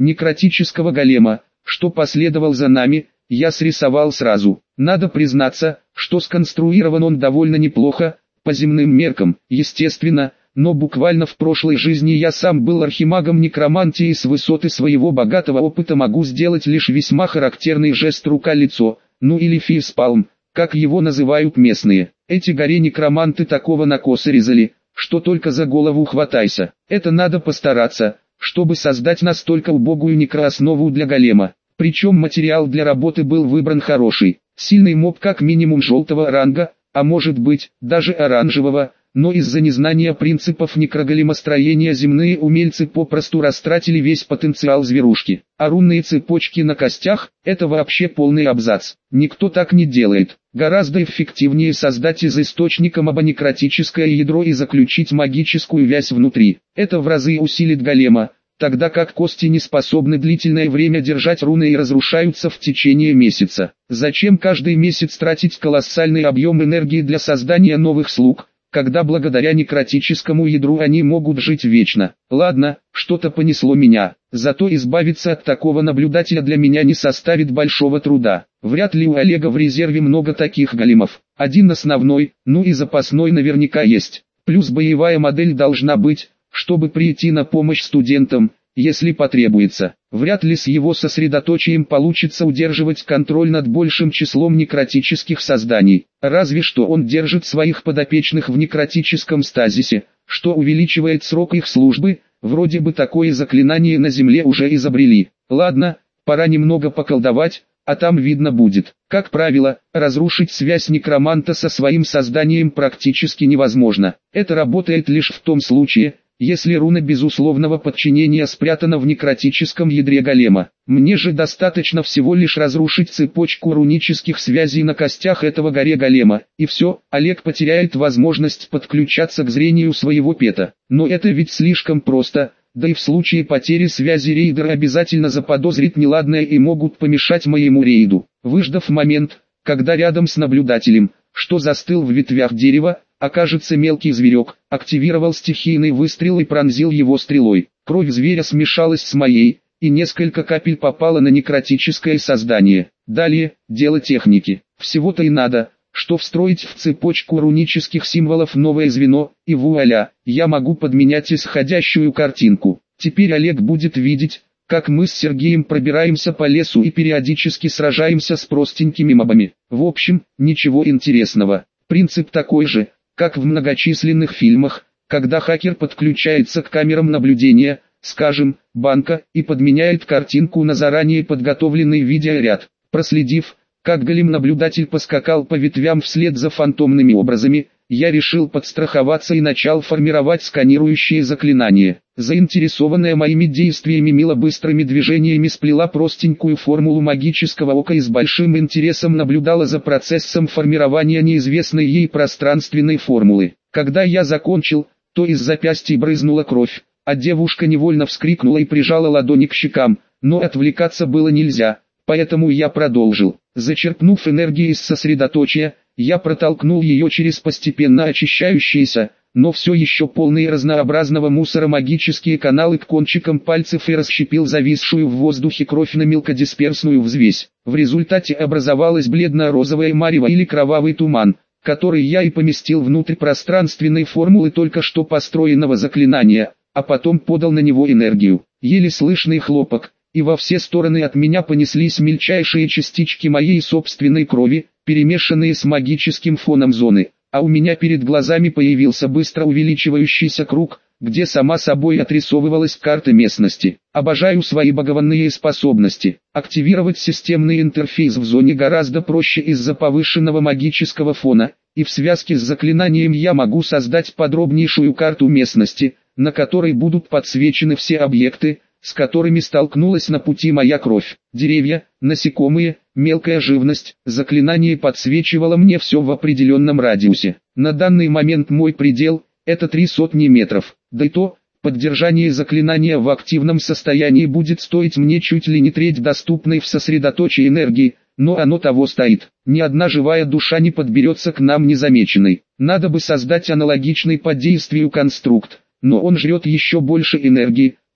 некротического голема, что последовал за нами, я срисовал сразу. Надо признаться, что сконструирован он довольно неплохо, по земным меркам, естественно, но буквально в прошлой жизни я сам был архимагом некромантии и с высоты своего богатого опыта могу сделать лишь весьма характерный жест рука-лицо, ну или фейспалм, как его называют местные. Эти горе-некроманты такого накоса резали, что только за голову хватайся. Это надо постараться, чтобы создать настолько убогую некрооснову для голема. Причем материал для работы был выбран хороший. Сильный моб как минимум желтого ранга, а может быть, даже оранжевого, но из-за незнания принципов некроголемостроения земные умельцы попросту растратили весь потенциал зверушки. А рунные цепочки на костях – это вообще полный абзац. Никто так не делает. Гораздо эффективнее создать из источника моба некротическое ядро и заключить магическую вязь внутри. Это в разы усилит голема, тогда как кости не способны длительное время держать руны и разрушаются в течение месяца. Зачем каждый месяц тратить колоссальный объем энергии для создания новых слуг, когда благодаря некротическому ядру они могут жить вечно? Ладно, что-то понесло меня, зато избавиться от такого наблюдателя для меня не составит большого труда. Вряд ли у Олега в резерве много таких големов. Один основной, ну и запасной наверняка есть. Плюс боевая модель должна быть, чтобы прийти на помощь студентам, если потребуется. Вряд ли с его сосредоточием получится удерживать контроль над большим числом некротических созданий. Разве что он держит своих подопечных в некротическом стазисе, что увеличивает срок их службы. Вроде бы такое заклинание на земле уже изобрели. Ладно, пора немного поколдовать, а там видно будет. Как правило, разрушить связь некроманта со своим созданием практически невозможно. Это работает лишь в том случае, если руна безусловного подчинения спрятана в некротическом ядре голема. Мне же достаточно всего лишь разрушить цепочку рунических связей на костях этого горе-голема, и все, Олег потеряет возможность подключаться к зрению своего пета. Но это ведь слишком просто, да и в случае потери связи рейдер обязательно заподозрит неладное и могут помешать моему рейду. Выждав момент, когда рядом с наблюдателем, что застыл в ветвях дерева, окажется мелкий зверек, активировал стихийный выстрел и пронзил его стрелой. Кровь зверя смешалась с моей, и несколько капель попало на некротическое создание. Далее, дело техники. Всего-то и надо, что встроить в цепочку рунических символов новое звено, и вуаля, я могу подменять исходящую картинку. Теперь Олег будет видеть, как мы с Сергеем пробираемся по лесу и периодически сражаемся с простенькими мобами. В общем, ничего интересного. Принцип такой же, как в многочисленных фильмах, когда хакер подключается к камерам наблюдения, скажем, банка, и подменяет картинку на заранее подготовленный видеоряд. Проследив, как голем-наблюдатель поскакал по ветвям вслед за фантомными образами, я решил подстраховаться и начал формировать сканирующие заклинания. Заинтересованная моими действиями Мила быстрыми движениями сплела простенькую формулу магического ока и с большим интересом наблюдала за процессом формирования неизвестной ей пространственной формулы. Когда я закончил, то из запястья брызнула кровь, а девушка невольно вскрикнула и прижала ладони к щекам, но отвлекаться было нельзя, поэтому я продолжил. Зачерпнув энергию из сосредоточия, я протолкнул ее через постепенно очищающиеся, но все еще полные разнообразного мусора магические каналы к кончикам пальцев и расщепил зависшую в воздухе кровь на мелкодисперсную взвесь. В результате образовалась бледно-розовая марево или кровавый туман, который я и поместил внутрь пространственной формулы только что построенного заклинания, а потом подал на него энергию. Еле слышный хлопок, и во все стороны от меня понеслись мельчайшие частички моей собственной крови, перемешанные с магическим фоном зоны, а у меня перед глазами появился быстро увеличивающийся круг, где сама собой отрисовывалась карта местности. Обожаю свои богованные способности. Активировать системный интерфейс в зоне гораздо проще из-за повышенного магического фона, и в связке с заклинанием я могу создать подробнейшую карту местности, на которой будут подсвечены все объекты, с которыми столкнулась на пути моя кровь. Деревья, насекомые, мелкая живность. Заклинание подсвечивало мне все в определенном радиусе. На данный момент мой предел – это 300 метров. Да и то, поддержание заклинания в активном состоянии будет стоить мне чуть ли не треть доступной в сосредоточии энергии, но оно того стоит. Ни одна живая душа не подберется к нам незамеченной. Надо бы создать аналогичный по действию конструкт, но он жрет еще больше энергии,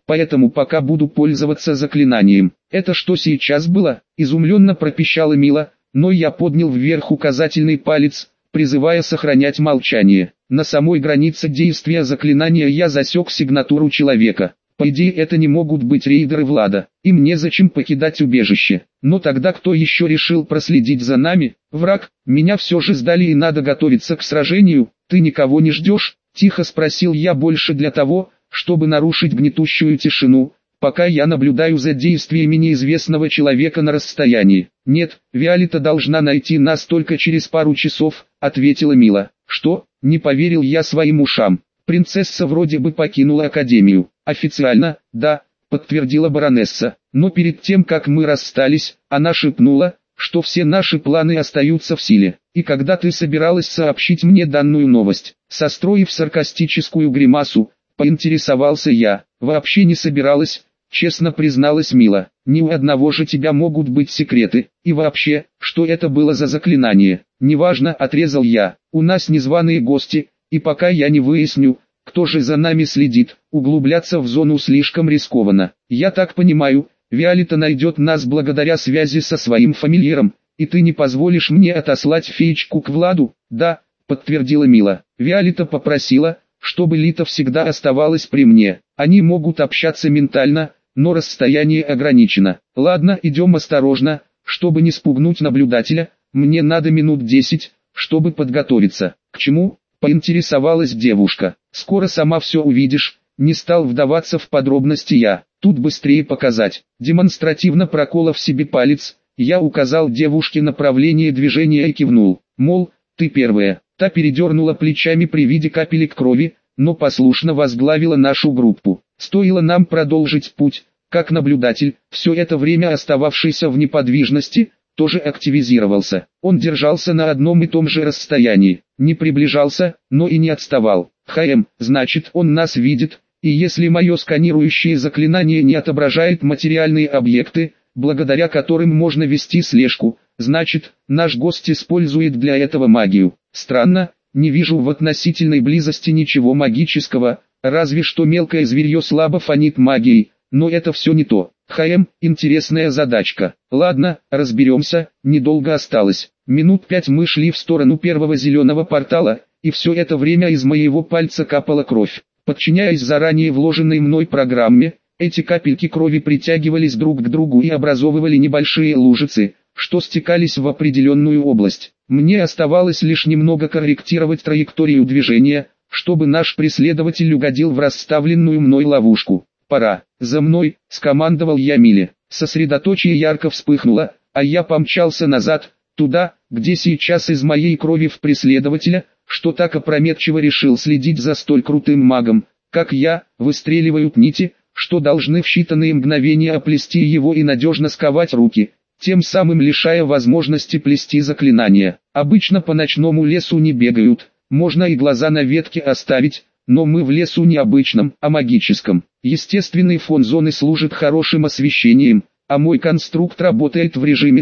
поэтому пока буду пользоваться заклинанием. Это что сейчас было? Изумленно пропищала Мила, но я поднял вверх указательный палец, призывая сохранять молчание. На самой границе действия заклинания я засек сигнатуру человека. По идее это не могут быть рейдеры Влада, им незачем покидать убежище. Но тогда кто еще решил проследить за нами? Враг, меня все же сдали и надо готовиться к сражению. Ты никого не ждешь? Тихо спросил я больше для того, чтобы нарушить гнетущую тишину, пока я наблюдаю за действиями неизвестного человека на расстоянии. Нет, Виолетта должна найти нас только через пару часов, ответила Мила. Что? Не поверил я своим ушам. Принцесса вроде бы покинула Академию. Официально, да, подтвердила баронесса. Но перед тем как мы расстались, она шепнула, что все наши планы остаются в силе. И когда ты собиралась сообщить мне данную новость? Состроив саркастическую гримасу, поинтересовался я. Вообще не собиралась, честно призналась Мила. Ни у одного же тебя могут быть секреты. И вообще, что это было за заклинание? Неважно, отрезал я. У нас незваные гости, и пока я не выясню, кто же за нами следит, углубляться в зону слишком рискованно. Я так понимаю, Виолетта найдет нас благодаря связи со своим фамильяром, и ты не позволишь мне отослать феечку к Владу? Да, подтвердила Мила. Виолетта попросила, чтобы Лита всегда оставалась при мне. Они могут общаться ментально, но расстояние ограничено. Ладно, идем осторожно, чтобы не спугнуть наблюдателя, мне надо минут 10, чтобы подготовиться. К чему? Поинтересовалась девушка. Скоро сама все увидишь, не стал вдаваться в подробности я. Тут быстрее показать. Демонстративно проколов себе палец, я указал девушке направление движения и кивнул. Мол, ты первая. Та передернула плечами при виде капелек крови, но послушно возглавила нашу группу. Стоило нам продолжить путь, как наблюдатель, все это время остававшийся в неподвижности, тоже активизировался. Он держался на одном и том же расстоянии, не приближался, но и не отставал. Значит он нас видит, и если мое сканирующее заклинание не отображает материальные объекты, благодаря которым можно вести слежку, значит, наш гость использует для этого магию. Странно, не вижу в относительной близости ничего магического, разве что мелкое зверье слабо фонит магией, но это все не то. Интересная задачка. Ладно, разберемся, недолго осталось. Минут 5 мы шли в сторону первого зеленого портала, и все это время из моего пальца капала кровь. Подчиняясь заранее вложенной мной программе, эти капельки крови притягивались друг к другу и образовывали небольшие лужицы, что стекались в определенную область. Мне оставалось лишь немного корректировать траекторию движения, чтобы наш преследователь угодил в расставленную мной ловушку. «Пора, за мной», — скомандовал я Миле. Сосредоточие ярко вспыхнуло, а я помчался назад, туда, где сейчас из моей крови в преследователя, что так опрометчиво решил следить за столь крутым магом, как я, выстреливают нити, что должны в считанные мгновения оплести его и надежно сковать руки, тем самым лишая возможности плести заклинания. Обычно по ночному лесу не бегают, можно и глаза на ветке оставить, но мы в лесу не обычном, а магическом. Естественный фон зоны служит хорошим освещением, а мой конструкт работает в режиме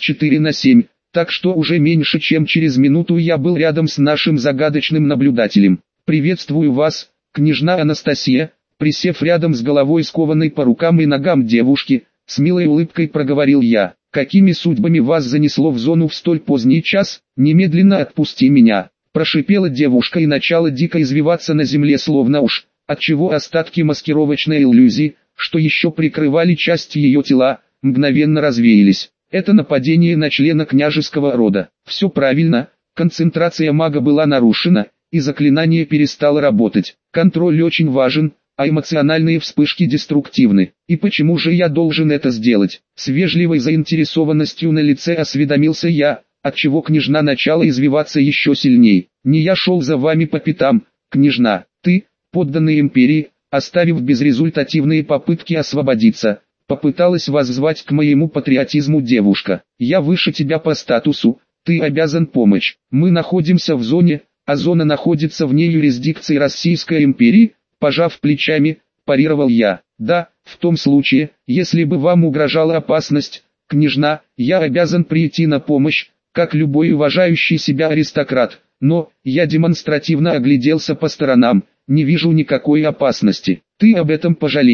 24/7, так что уже меньше чем через минуту я был рядом с нашим загадочным наблюдателем. «Приветствую вас, княжна Анастасия», присев рядом с головой скованной по рукам и ногам девушки, с милой улыбкой проговорил я. «Какими судьбами вас занесло в зону в столь поздний час? Немедленно отпусти меня», прошипела девушка и начала дико извиваться на земле словно уж, отчего остатки маскировочной иллюзии, что еще прикрывали часть ее тела, мгновенно развеялись. Это нападение на члена княжеского рода. Все правильно, концентрация мага была нарушена, и заклинание перестало работать. Контроль очень важен, а эмоциональные вспышки деструктивны. И почему же я должен это сделать? С вежливой заинтересованностью на лице осведомился я, отчего княжна начала извиваться еще сильней. «Не я шел за вами по пятам, княжна, ты, подданный империи, оставив безрезультативные попытки освободиться, попыталась воззвать к моему патриотизму девушка. Я выше тебя по статусу, ты обязан помочь. Мы находимся в зоне, а зона находится вне юрисдикции Российской империи», пожав плечами, парировал я. «Да, в том случае, если бы вам угрожала опасность, княжна, я обязан прийти на помощь, как любой уважающий себя аристократ, но, я демонстративно огляделся по сторонам, не вижу никакой опасности. Ты об этом пожалеешь».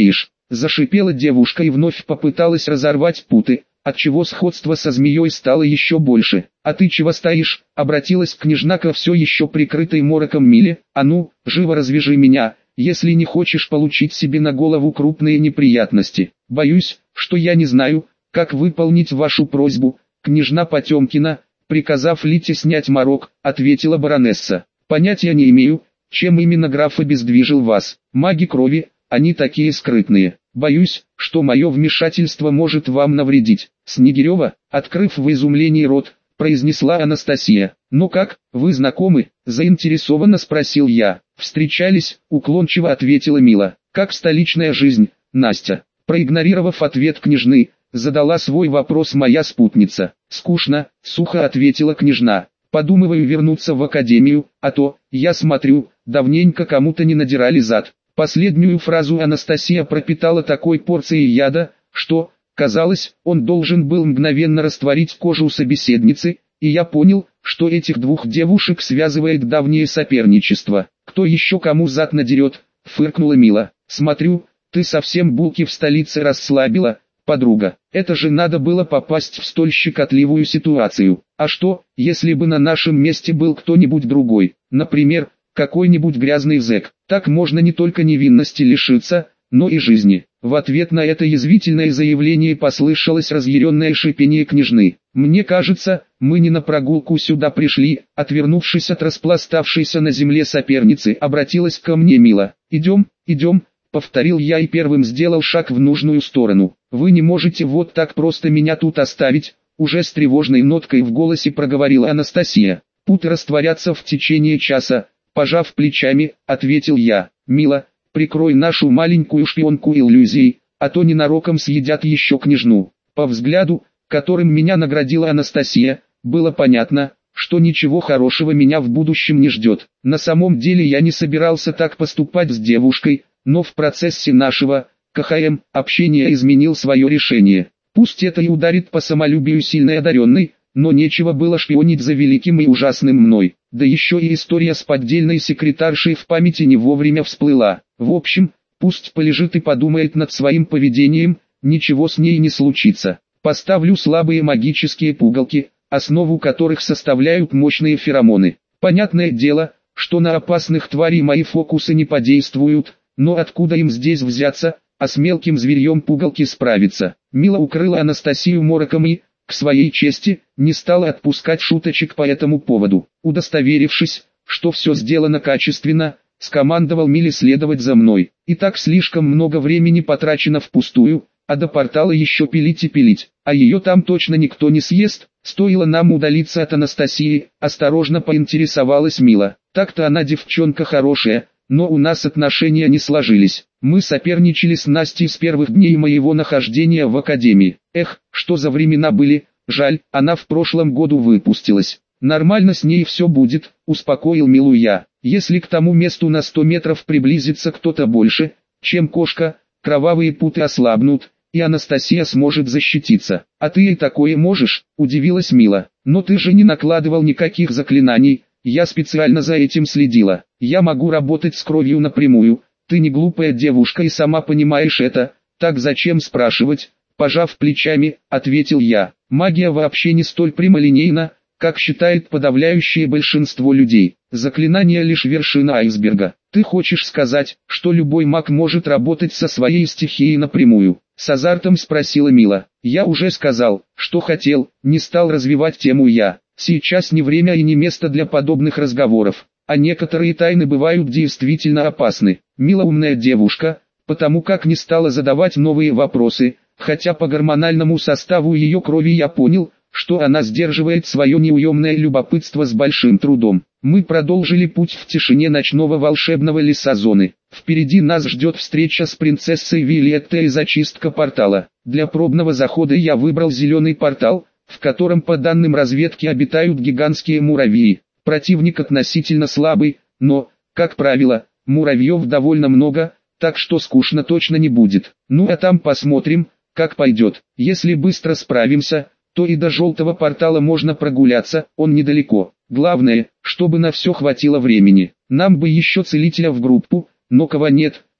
зашипела девушка и вновь попыталась разорвать путы, отчего сходство со змеей стало еще больше. «А ты чего стоишь?» — обратилась княжна ко все еще прикрытой мороком Миле. «А ну, живо развяжи меня, если не хочешь получить себе на голову крупные неприятности. Боюсь, что я не знаю, как выполнить вашу просьбу, княжна Потемкина», приказав Лите снять морок, ответила баронесса. «Понятия не имею, чем именно граф обездвижил вас. Маги крови, они такие скрытные. Боюсь, что мое вмешательство может вам навредить». «Снегирева», открыв в изумлении рот, произнесла Анастасия. «Ну как, вы знакомы?» – заинтересованно спросил я. «Встречались», – уклончиво ответила Мила. «Как столичная жизнь, Настя?» Проигнорировав ответ княжны, задала свой вопрос моя спутница. «Скучно», – сухо ответила княжна. «Подумываю вернуться в академию, а то, я смотрю, давненько кому-то не надирали зад». Последнюю фразу Анастасия пропитала такой порцией яда, что, казалось, он должен был мгновенно растворить кожу собеседницы, и я понял, что этих двух девушек связывает давнее соперничество. «Кто еще кому зад надерет?» – фыркнула Мила. «Смотрю, ты совсем булки в столице расслабила, подруга. Это же надо было попасть в столь щекотливую ситуацию. А что, если бы на нашем месте был кто-нибудь другой, например, какой-нибудь грязный зэк? Так можно не только невинности лишиться, но и жизни». В ответ на это язвительное заявление послышалось разъяренное шипение княжны. «Мне кажется, мы не на прогулку сюда пришли», отвернувшись от распластавшейся на земле соперницы, обратилась ко мне Мила. «Идем, идем», повторил я и первым сделал шаг в нужную сторону. «Вы не можете вот так просто меня тут оставить», уже с тревожной ноткой в голосе проговорила Анастасия. «Путы растворятся в течение часа», пожав плечами, ответил я. «Мила, прикрой нашу маленькую шпионку иллюзией, а то ненароком съедят еще княжну». По взгляду, которым меня наградила Анастасия, было понятно, что ничего хорошего меня в будущем не ждет. На самом деле я не собирался так поступать с девушкой, но в процессе нашего, КХМ, общения изменил свое решение. Пусть это и ударит по самолюбию сильной одаренной, но нечего было шпионить за великим и ужасным мной. Да еще и история с поддельной секретаршей в памяти не вовремя всплыла. В общем, пусть полежит и подумает над своим поведением, ничего с ней не случится. Поставлю слабые магические пугалки, основу которых составляют мощные феромоны. Понятное дело, что на опасных тварей мои фокусы не подействуют, но откуда им здесь взяться, а с мелким зверьем пугалки справиться? Мила укрыла Анастасию мороком и, к своей чести, не стала отпускать шуточек по этому поводу. Удостоверившись, что все сделано качественно, скомандовал Миле следовать за мной. И так слишком много времени потрачено впустую, а до портала еще пилить и пилить, а ее там точно никто не съест. Стоило нам удалиться от Анастасии, осторожно поинтересовалась Мила. Так-то она девчонка хорошая, но у нас отношения не сложились. Мы соперничали с Настей с первых дней моего нахождения в академии. Эх, что за времена были, жаль, она в прошлом году выпустилась. Нормально с ней все будет, успокоил Милу я. Если к тому месту на 100 метров приблизится кто-то больше, чем кошка, кровавые путы ослабнут, и Анастасия сможет защититься. «А ты и такое можешь?» – удивилась Мила. «Но ты же не накладывал никаких заклинаний, я специально за этим следила. Я могу работать с кровью напрямую, ты не глупая девушка и сама понимаешь это, так зачем спрашивать?» Пожав плечами, ответил я. «Магия вообще не столь прямолинейна, как считает подавляющее большинство людей. Заклинание лишь вершина айсберга. Ты хочешь сказать, что любой маг может работать со своей стихией напрямую?» С азартом спросила Мила. «Я уже сказал, что хотел, не стал развивать тему я. Сейчас не время и не место для подобных разговоров, а некоторые тайны бывают действительно опасны». Мила умная девушка, потому как не стала задавать новые вопросы, хотя по гормональному составу ее крови я понял, что она сдерживает свое неуемное любопытство с большим трудом. Мы продолжили путь в тишине ночного волшебного леса зоны. Впереди нас ждет встреча с принцессой Виолеттой и зачистка портала. Для пробного захода я выбрал зеленый портал, в котором по данным разведки обитают гигантские муравьи. Противник относительно слабый, но, как правило, муравьев довольно много, так что скучно точно не будет. Ну а там посмотрим, как пойдет. Если быстро справимся, то и до желтого портала можно прогуляться, он недалеко. Главное, чтобы на все хватило времени. Нам бы еще целителя в группу, но кого нет,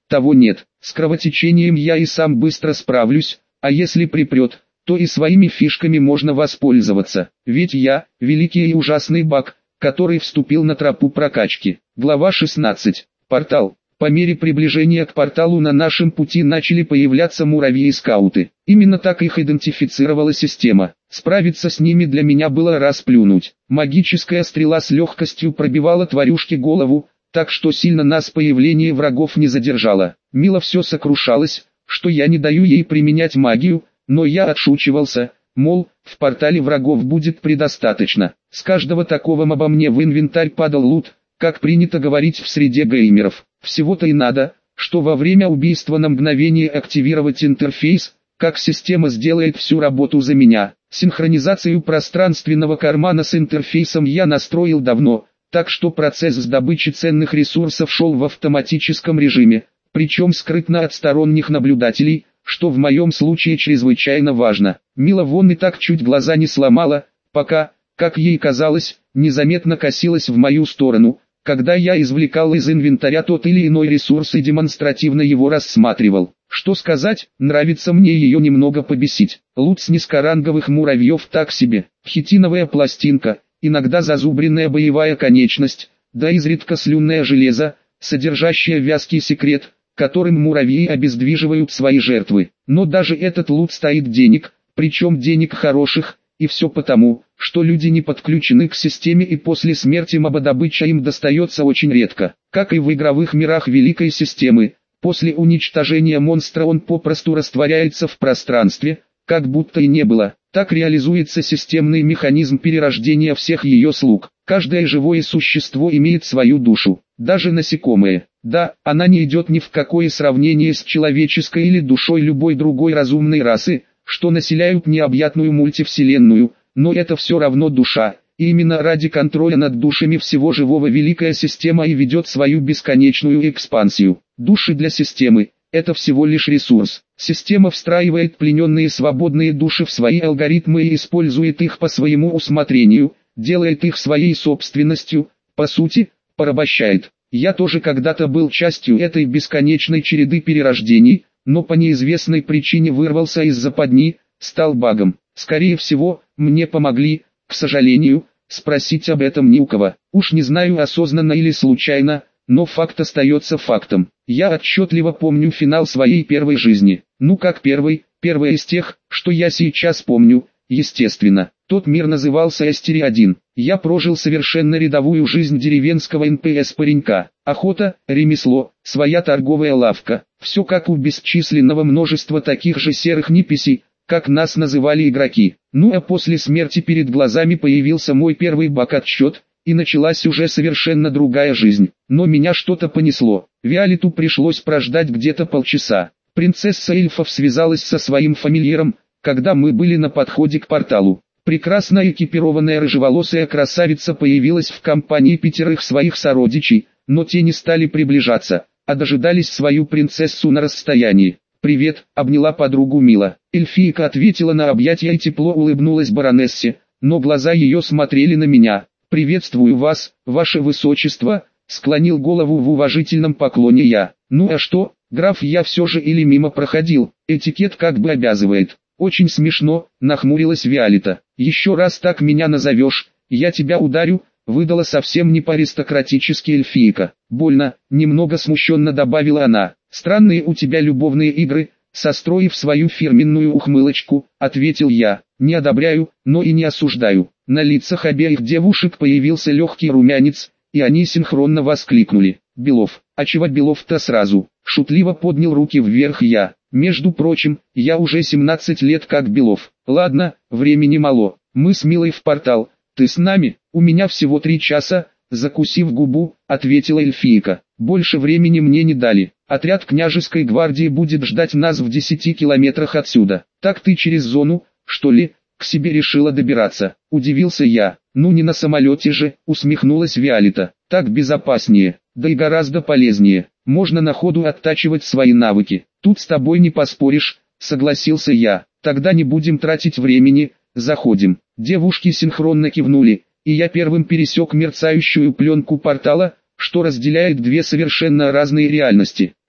того нет. С кровотечением я и сам быстро справлюсь, а если припрет, то и своими фишками можно воспользоваться. Ведь я, великий и ужасный баг, который вступил на тропу прокачки. Глава 16. Портал. По мере приближения к порталу на нашем пути начали появляться муравьи-скауты. Именно так их идентифицировала система. Справиться с ними для меня было расплюнуть. Магическая стрела с легкостью пробивала тварюшке голову, так что сильно нас появление врагов не задержало. Мила все сокрушалась, что я не даю ей применять магию, но я отшучивался, мол, в портале врагов будет предостаточно. С каждого такого моба мне в инвентарь падал лут, как принято говорить в среде геймеров. Всего-то и надо, что во время убийства на мгновение активировать интерфейс, как система сделает всю работу за меня. Синхронизацию пространственного кармана с интерфейсом я настроил давно, так что процесс с добычи ценных ресурсов шел в автоматическом режиме, причем скрытно от сторонних наблюдателей, что в моем случае чрезвычайно важно. Мила вон и так чуть глаза не сломала, пока, как ей казалось, незаметно косилась в мою сторону, когда я извлекал из инвентаря тот или иной ресурс и демонстративно его рассматривал. Что сказать, нравится мне ее немного побесить. Лут с низкоранговых муравьев так себе, хитиновая пластинка, иногда зазубренная боевая конечность, да изредка слюнное железо, содержащее вязкий секрет, которым муравьи обездвиживают свои жертвы. Но даже этот лут стоит денег, причем денег хороших, и все потому, что люди не подключены к системе и после смерти мободобыча им достается очень редко. Как и в игровых мирах великой системы, после уничтожения монстра он попросту растворяется в пространстве, как будто и не было. Так реализуется системный механизм перерождения всех ее слуг. Каждое живое существо имеет свою душу, даже насекомые. Да, она не идет ни в какое сравнение с человеческой или душой любой другой разумной расы, что населяют необъятную мультивселенную, но это все равно душа, и именно ради контроля над душами всего живого великая система и ведет свою бесконечную экспансию. Души для системы – это всего лишь ресурс. Система встраивает плененные свободные души в свои алгоритмы и использует их по своему усмотрению, делает их своей собственностью, по сути, порабощает. Я тоже когда-то был частью этой бесконечной череды перерождений, но по неизвестной причине вырвался из западни, стал багом. Скорее всего, мне помогли, к сожалению, спросить об этом не у кого. Уж не знаю, осознанно или случайно, но факт остается фактом. Я отчетливо помню финал своей первой жизни. Ну как первый из тех, что я сейчас помню, естественно. Тот мир назывался Эстери-1. Я прожил совершенно рядовую жизнь деревенского НПС-паренька. Охота, ремесло, своя торговая лавка. Все как у бесчисленного множества таких же серых неписей, как нас называли игроки. Ну а после смерти перед глазами появился мой первый баг-отсчет, и началась уже совершенно другая жизнь. Но меня что-то понесло. Виолетту пришлось прождать где-то полчаса. Принцесса эльфов связалась со своим фамильяром, когда мы были на подходе к порталу. Прекрасно экипированная рыжеволосая красавица появилась в компании 5 своих сородичей, но те не стали приближаться, а дожидались свою принцессу на расстоянии. «Привет», — обняла подругу Мила. Эльфийка ответила на объятия и тепло улыбнулась баронессе, но глаза ее смотрели на меня. «Приветствую вас, ваше высочество», — склонил голову в уважительном поклоне я. «Ну а что, граф, я все же или мимо проходил, этикет как бы обязывает». «Очень смешно», — нахмурилась Виолетта. «Еще раз так меня назовешь, я тебя ударю», — выдала совсем не по-аристократически эльфийка. «Больно», — немного смущенно добавила она. «Странные у тебя любовные игры», — состроив свою фирменную ухмылочку, ответил я. «Не одобряю, но и не осуждаю». На лицах обеих девушек появился легкий румянец, и они синхронно воскликнули. «Белов, а чего Белов-то сразу?» Шутливо поднял руки вверх я. «Между прочим, я уже 17 лет как Белов». «Ладно, времени мало, мы с Милой в портал, ты с нами?» «У меня всего 3 часа», закусив губу, ответила эльфийка. «Больше времени мне не дали. Отряд княжеской гвардии будет ждать нас в 10 километрах отсюда». «Так ты через зону, что ли, к себе решила добираться?» Удивился я. «Ну не на самолете же», усмехнулась Виолетта. «Так безопаснее, да и гораздо полезнее. Можно на ходу оттачивать свои навыки». «Тут с тобой не поспоришь», согласился я. «Тогда не будем тратить времени, заходим». Девушки синхронно кивнули, и я первым пересек мерцающую пленку портала, что разделяет две совершенно разные реальности.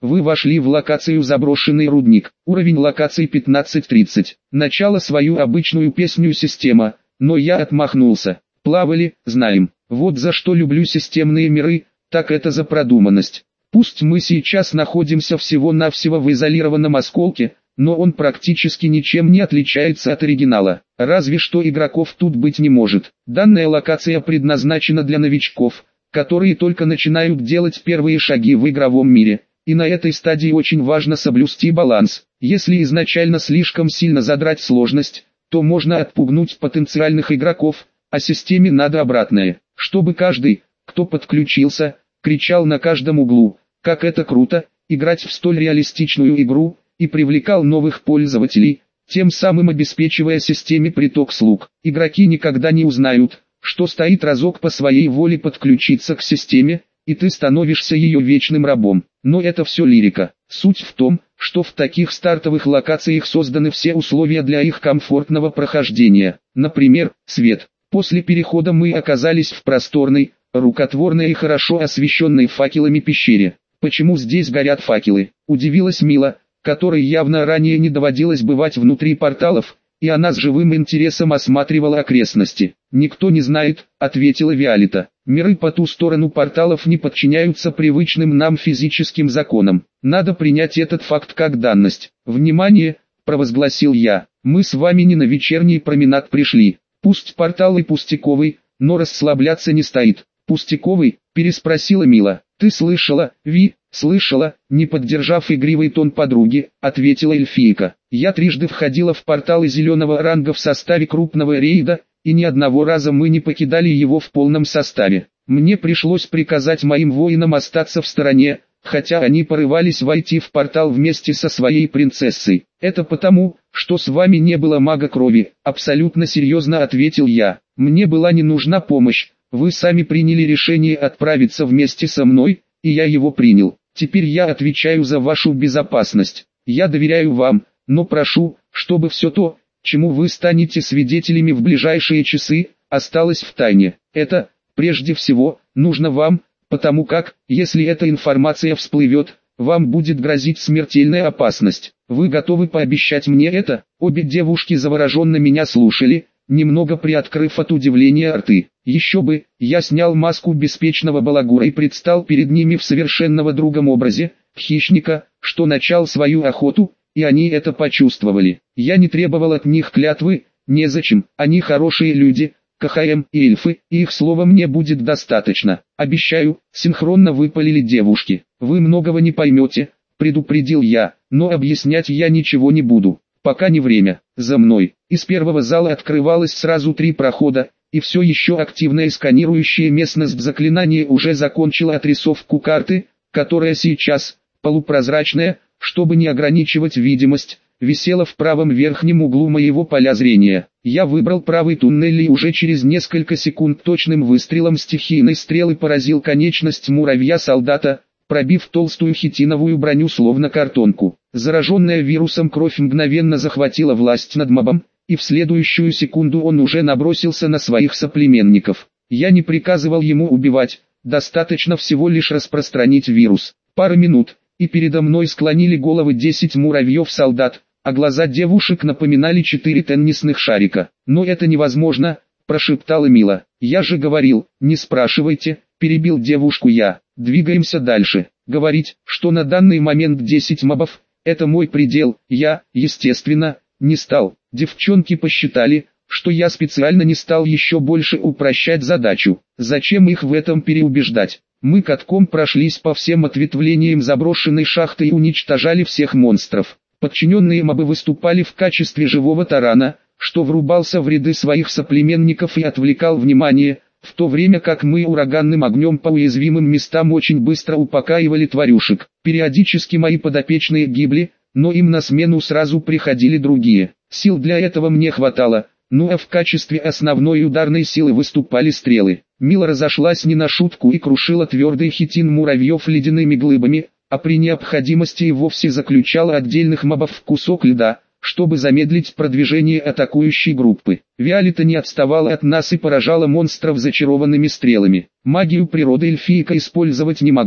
Вы вошли в локацию «Заброшенный рудник». Уровень локации 15-30. Начало свою обычную песню система, но я отмахнулся. Плавали, знаем. Вот за что люблю системные миры, так это за продуманность. Пусть мы сейчас находимся всего-навсего в изолированном осколке, но он практически ничем не отличается от оригинала. Разве что игроков тут быть не может. Данная локация предназначена для новичков, которые только начинают делать первые шаги в игровом мире. И на этой стадии очень важно соблюсти баланс. Если изначально слишком сильно задрать сложность, то можно отпугнуть потенциальных игроков, а системе надо обратное, чтобы каждый, кто подключился, кричал на каждом углу, как это круто, играть в столь реалистичную игру, и привлекал новых пользователей, тем самым обеспечивая системе приток слуг. Игроки никогда не узнают, что стоит разок по своей воле подключиться к системе, и ты становишься ее вечным рабом. Но это все лирика. Суть в том, что в таких стартовых локациях созданы все условия для их комфортного прохождения. Например, свет. После перехода мы оказались в просторной, рукотворной и хорошо освещенной факелами пещере. Почему здесь горят факелы? Удивилась Мила, которой явно ранее не доводилось бывать внутри порталов, и она с живым интересом осматривала окрестности. «Никто не знает», — ответила Виолетта. «Миры по ту сторону порталов не подчиняются привычным нам физическим законам. Надо принять этот факт как данность». «Внимание!» — провозгласил я. «Мы с вами не на вечерний променад пришли. Пусть портал и пустяковый, но расслабляться не стоит». «Пустяковый?» — переспросила Мила. «Ты слышала, Ви?» «Слышала», — не поддержав игривый тон подруги, ответила эльфийка. «Я трижды входила в порталы зеленого ранга в составе крупного рейда, и ни одного раза мы не покидали его в полном составе. Мне пришлось приказать моим воинам остаться в стороне, хотя они порывались войти в портал вместе со своей принцессой. Это потому, что с вами не было мага крови», — абсолютно серьезно ответил я. «Мне была не нужна помощь, вы сами приняли решение отправиться вместе со мной, и я его принял. Теперь я отвечаю за вашу безопасность. Я доверяю вам, но прошу, чтобы все то, чему вы станете свидетелями в ближайшие часы, осталось в тайне. Это, прежде всего, нужно вам, потому как, если эта информация всплывет, вам будет грозить смертельная опасность. Вы готовы пообещать мне это?» Обе девушки завороженно меня слушали, немного приоткрыв от удивления рты. Еще бы, я снял маску беспечного балагура и предстал перед ними в совершенного другом образе, хищника, что начал свою охоту, и они это почувствовали. Я не требовал от них клятвы, незачем, они хорошие люди, КХМ и эльфы, и их слова мне будет достаточно. «Обещаю», — синхронно выпалили девушки. «Вы многого не поймете», — предупредил я, «но объяснять я ничего не буду. Пока не время. За мной». Из первого зала открывалось сразу 3 прохода, и все еще активное сканирующее местность заклинание уже закончило отрисовку карты, которая сейчас, полупрозрачная, чтобы не ограничивать видимость, висела в правом верхнем углу моего поля зрения. Я выбрал правый туннель и уже через несколько секунд точным выстрелом стихийной стрелы поразил конечность муравья-солдата, пробив толстую хитиновую броню словно картонку. Зараженная вирусом кровь мгновенно захватила власть над мобом, и в следующую секунду он уже набросился на своих соплеменников. Я не приказывал ему убивать, достаточно всего лишь распространить вирус. Пара минут, и передо мной склонили головы 10 муравьев-солдат, а глаза девушек напоминали 4 теннисных шарика. «Но это невозможно», – прошептала Мила. «Я же говорил, не спрашивайте», – перебил девушку я. «Двигаемся дальше. Говорить, что на данный момент 10 мобов – это мой предел, я, естественно, не стал. Девчонки посчитали, что я специально не стал еще больше упрощать задачу. Зачем их в этом переубеждать? Мы катком прошлись по всем ответвлениям заброшенной шахты и уничтожали всех монстров. Подчиненные мобы выступали в качестве живого тарана, что врубался в ряды своих соплеменников и отвлекал внимание, в то время как мы ураганным огнем по уязвимым местам очень быстро упокаивали тварюшек. Периодически мои подопечные гибли, но им на смену сразу приходили другие. Сил для этого мне хватало, ну а в качестве основной ударной силы выступали стрелы. Мила разошлась не на шутку и крушила твердый хитин муравьев ледяными глыбами, а при необходимости и вовсе заключала отдельных мобов в кусок льда, чтобы замедлить продвижение атакующей группы. Виолетта не отставала от нас и поражала монстров зачарованными стрелами. Магию природы эльфийка использовать не могла,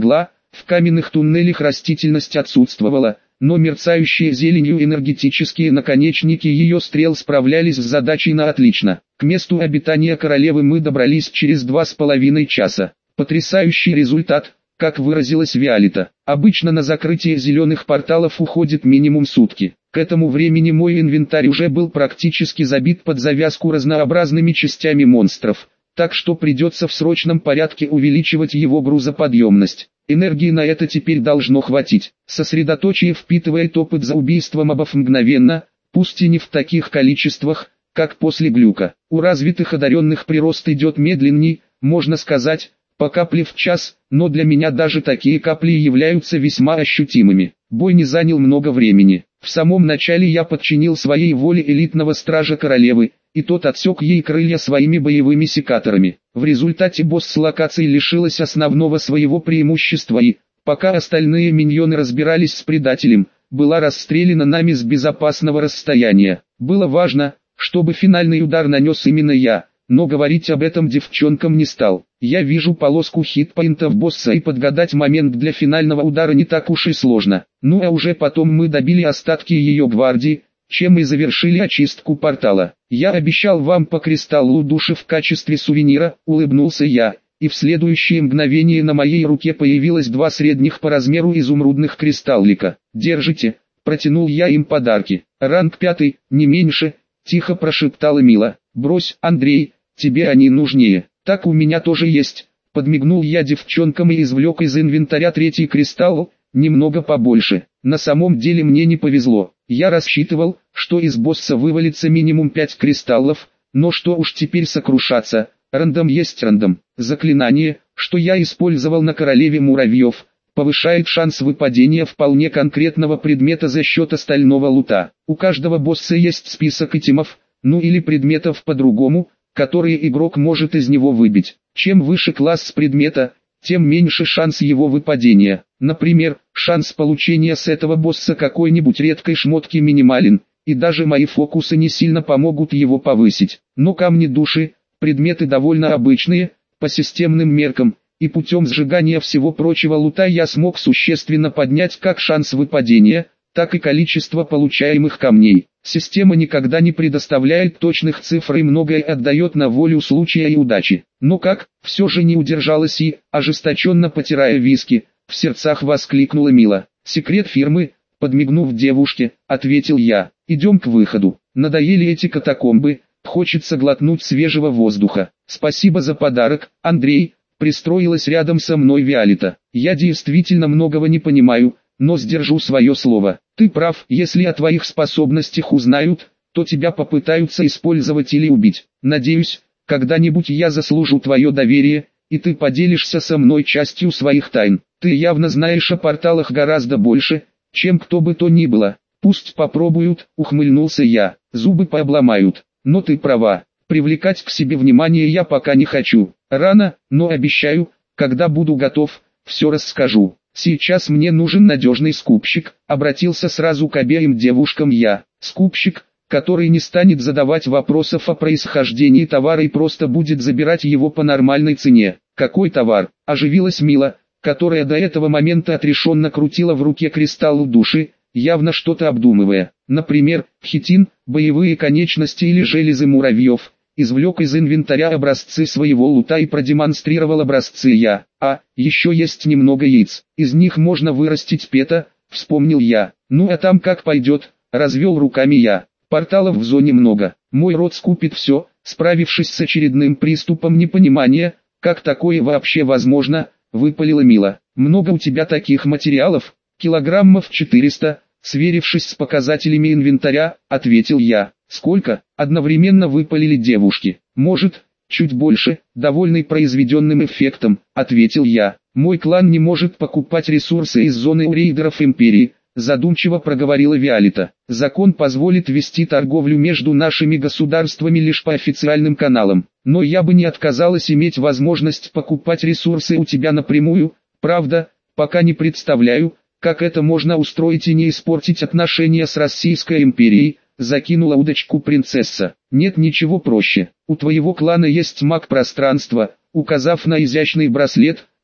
В каменных туннелях растительность отсутствовала, но мерцающие зеленью энергетические наконечники ее стрел справлялись с задачей на отлично. К месту обитания королевы мы добрались через 2,5 часа. Потрясающий результат, как выразилась Виолетта. Обычно на закрытие зеленых порталов уходит минимум сутки. К этому времени мой инвентарь уже был практически забит под завязку разнообразными частями монстров, так что придется в срочном порядке увеличивать его грузоподъемность. Энергии на это теперь должно хватить. Сосредоточие впитывает опыт за убийство мобов мгновенно, пусть и не в таких количествах, как после глюка. У развитых одаренных прирост идет медленней, можно сказать, по капле в час, но для меня даже такие капли являются весьма ощутимыми. Бой не занял много времени. В самом начале я подчинил своей воле элитного стража королевы, и тот отсек ей крылья своими боевыми секаторами. В результате босс с локацией лишилась основного своего преимущества и, пока остальные миньоны разбирались с предателем, была расстреляна нами с безопасного расстояния. Было важно, чтобы финальный удар нанес именно я, но говорить об этом девчонкам не стал. Я вижу полоску хитпоинтов босса, и подгадать момент для финального удара не так уж и сложно. Ну а уже потом мы добили остатки ее гвардии, чем и завершили очистку портала. Я обещал вам по кристаллу души в качестве сувенира, улыбнулся я, и в следующее мгновение на моей руке появилось 2 средних по размеру изумрудных кристаллика. Держите, протянул я им подарки. Ранг 5, не меньше, тихо прошептала Мила. Брось, Андрей, тебе они нужнее. Так у меня тоже есть. Подмигнул я девчонкам и извлек из инвентаря 3-й кристалл, немного побольше. На самом деле мне не повезло. Я рассчитывал, что из босса вывалится минимум 5 кристаллов, но что уж теперь сокрушаться, рандом есть рандом. Заклинание, что я использовал на королеве муравьев, повышает шанс выпадения вполне конкретного предмета за счет остального лута. У каждого босса есть список итемов, ну или предметов по-другому, которые игрок может из него выбить. Чем выше класс предмета, тем меньше шанс его выпадения. Например, шанс получения с этого босса какой-нибудь редкой шмотки минимален, и даже мои фокусы не сильно помогут его повысить. Но камни души, предметы довольно обычные, по системным меркам, и путем сжигания всего прочего лута я смог существенно поднять как шанс выпадения, так и количество получаемых камней. Система никогда не предоставляет точных цифр и многое отдает на волю случая и удачи. Но как, все же не удержалась и, ожесточенно потирая виски, в сердцах воскликнула Мила. Секрет фирмы, подмигнув девушке, ответил я. Идем к выходу. Надоели эти катакомбы, хочется глотнуть свежего воздуха. Спасибо за подарок, Андрей, пристроилась рядом со мной Виолетта. Я действительно многого не понимаю, но сдержу свое слово. Ты прав, если о твоих способностях узнают, то тебя попытаются использовать или убить. Надеюсь, когда-нибудь я заслужу твое доверие, и ты поделишься со мной частью своих тайн. Ты явно знаешь о порталах гораздо больше, чем кто бы то ни было. Пусть попробуют, ухмыльнулся я, зубы пообломают. Но ты права, привлекать к себе внимание я пока не хочу. Рано, но обещаю, когда буду готов, все расскажу. Сейчас мне нужен надежный скупщик, обратился сразу к обеим девушкам я. Скупщик, который не станет задавать вопросов о происхождении товара и просто будет забирать его по нормальной цене. Какой товар? Оживилась Мила, которая до этого момента отрешенно крутила в руке кристалл души, явно что-то обдумывая. Например, хитин, боевые конечности или железы муравьев. Извлек из инвентаря образцы своего лута и продемонстрировал образцы я. А, еще есть немного яиц. Из них можно вырастить пета, вспомнил я. Ну а там как пойдет, развел руками я. Порталов в зоне много. Мой род скупит все, справившись с очередным приступом непонимания, как такое вообще возможно, выпалила Мила. Много у тебя таких материалов? Килограммов 400, сверившись с показателями инвентаря, ответил я. Сколько? Одновременно выпалили девушки. Может, чуть больше, довольный произведенным эффектом, ответил я. Мой клан не может покупать ресурсы из зоны у рейдеров империи, задумчиво проговорила Виолетта. Закон позволит вести торговлю между нашими государствами лишь по официальным каналам. Но я бы не отказалась иметь возможность покупать ресурсы у тебя напрямую, правда, пока не представляю, как это можно устроить и не испортить отношения с Российской империей. Закинула удочку принцесса. Нет ничего проще. У твоего клана есть маг пространства, указав на изящный браслет,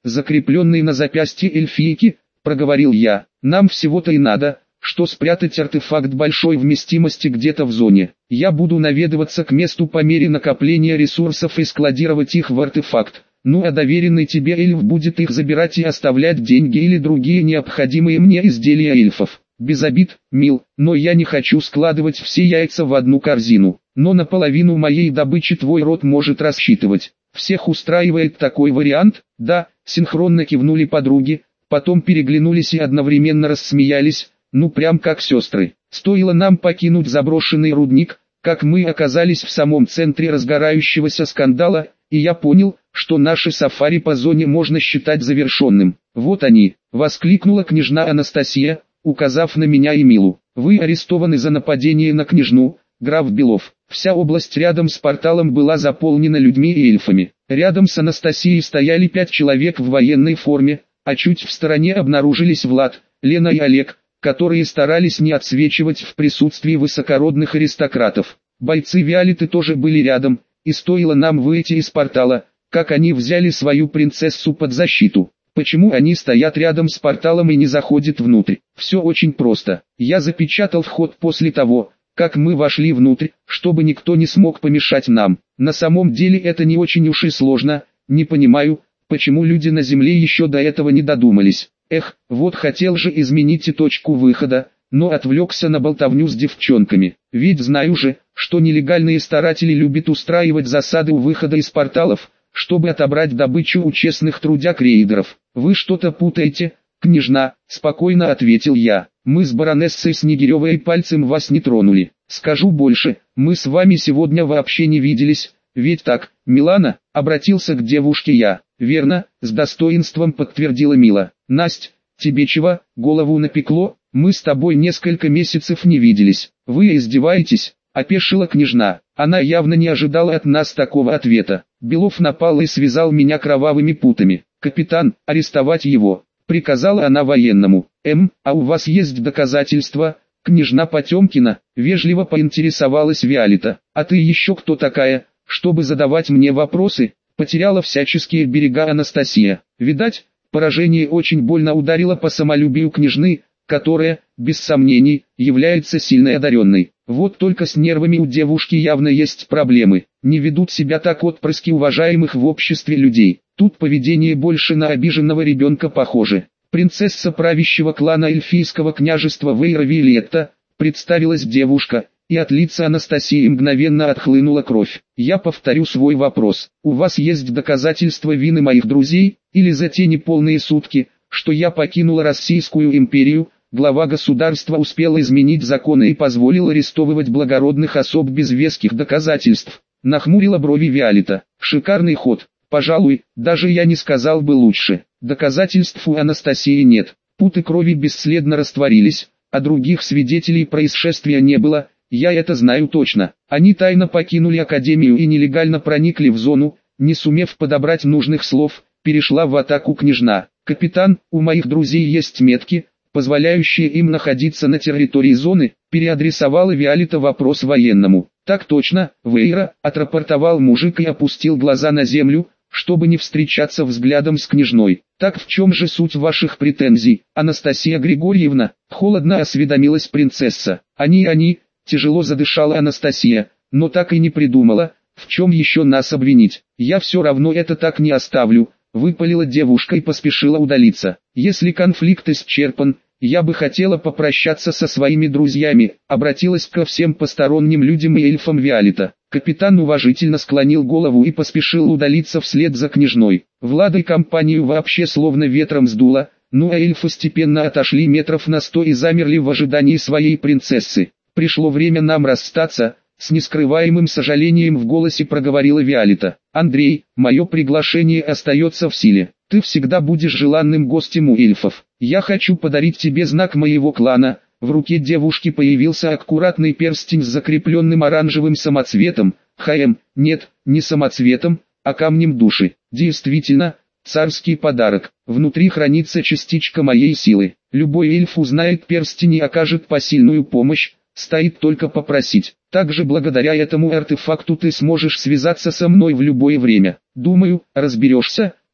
закрепленный на запястье эльфийки, проговорил я. Нам всего-то и надо, что спрятать артефакт большой вместимости где-то в зоне. Я буду наведываться к месту по мере накопления ресурсов и складировать их в артефакт. Ну а доверенный тебе эльф будет их забирать и оставлять деньги или другие необходимые мне изделия эльфов. Без обид, мил, но я не хочу складывать все яйца в одну корзину. Но на половину моей добычи твой род может рассчитывать. Всех устраивает такой вариант? Да, синхронно кивнули подруги, потом переглянулись и одновременно рассмеялись, ну прям как сестры. Стоило нам покинуть заброшенный рудник, как мы оказались в самом центре разгорающегося скандала, и я понял, что наше сафари по зоне можно считать завершенным. Вот они, воскликнула княжна Анастасия, указав на меня и Милу. Вы арестованы за нападение на княжну, граф Белов. Вся область рядом с порталом была заполнена людьми и эльфами. Рядом с Анастасией стояли 5 человек в военной форме, а чуть в стороне обнаружились Влад, Лена и Олег, которые старались не отсвечивать в присутствии высокородных аристократов. Бойцы Виолетты тоже были рядом, и стоило нам выйти из портала, как они взяли свою принцессу под защиту. Почему они стоят рядом с порталом и не заходят внутрь? Все очень просто. Я запечатал вход после того, как мы вошли внутрь, чтобы никто не смог помешать нам. На самом деле это не очень уж и сложно, не понимаю, почему люди на земле еще до этого не додумались. Эх, вот хотел же изменить и точку выхода, но отвлекся на болтовню с девчонками. Ведь знаю же, что нелегальные старатели любят устраивать засады у выхода из порталов, чтобы отобрать добычу у честных трудяг-рейдеров. Вы что-то путаете, княжна, спокойно ответил я. Мы с баронессой Снегиревой пальцем вас не тронули. Скажу больше, мы с вами сегодня вообще не виделись, ведь так, Милана, обратился к девушке я. Верно, с достоинством подтвердила Мила. Насть, тебе чего, голову напекло? Мы с тобой несколько месяцев не виделись. Вы издеваетесь? Опешила княжна. Она явно не ожидала от нас такого ответа. Белов напал и связал меня кровавыми путами. Капитан, арестовать его. Приказала она военному. А у вас есть доказательства? Княжна Потемкина, вежливо поинтересовалась Виолетта. А ты еще кто такая, чтобы задавать мне вопросы? Потеряла всяческие берега Анастасия. Видать, поражение очень больно ударило по самолюбию княжны, которая, без сомнений, является сильной одаренной. Вот только с нервами у девушки явно есть проблемы. Не ведут себя так отпрыски уважаемых в обществе людей. Тут поведение больше на обиженного ребенка похоже. Принцесса правящего клана эльфийского княжества Вейра Виолетта, представилась девушка, и от лица Анастасии мгновенно отхлынула кровь. Я повторю свой вопрос. У вас есть доказательства вины моих друзей, или за те неполные сутки, что я покинула Российскую империю, глава государства успел изменить законы и позволил арестовывать благородных особ без веских доказательств? Нахмурила брови Виолетта. Шикарный ход. Пожалуй, даже я не сказал бы лучше. Доказательств у Анастасии нет. Путы крови бесследно растворились, а других свидетелей происшествия не было. Я это знаю точно. Они тайно покинули Академию и нелегально проникли в зону, не сумев подобрать нужных слов, перешла в атаку княжна. Капитан, у моих друзей есть метки, позволяющие им находиться на территории зоны, переадресовала Виолетта вопрос военному. Так точно, Вейра, отрапортовал мужик и опустил глаза на землю, чтобы не встречаться взглядом с княжной. Так в чем же суть ваших претензий, Анастасия Григорьевна? Холодно осведомилась принцесса. Они, тяжело задышала Анастасия, но так и не придумала, в чем еще нас обвинить. Я все равно это так не оставлю, выпалила девушка и поспешила удалиться. Если конфликт исчерпан, я бы хотела попрощаться со своими друзьями, обратилась ко всем посторонним людям и эльфам Виолетта. Капитан уважительно склонил голову и поспешил удалиться вслед за княжной. Влада и компанию вообще словно ветром сдуло, ну а эльфы степенно отошли метров на 100 и замерли в ожидании своей принцессы. Пришло время нам расстаться, с нескрываемым сожалением в голосе проговорила Виолетта. Андрей, мое приглашение остается в силе. Ты всегда будешь желанным гостем у эльфов. Я хочу подарить тебе знак моего клана. В руке девушки появился аккуратный перстень с закрепленным оранжевым самоцветом. Нет, не самоцветом, а камнем души. Действительно, царский подарок. Внутри хранится частичка моей силы. Любой эльф узнает перстень и окажет посильную помощь. Стоит только попросить. Также благодаря этому артефакту ты сможешь связаться со мной в любое время. Думаю, разберешься,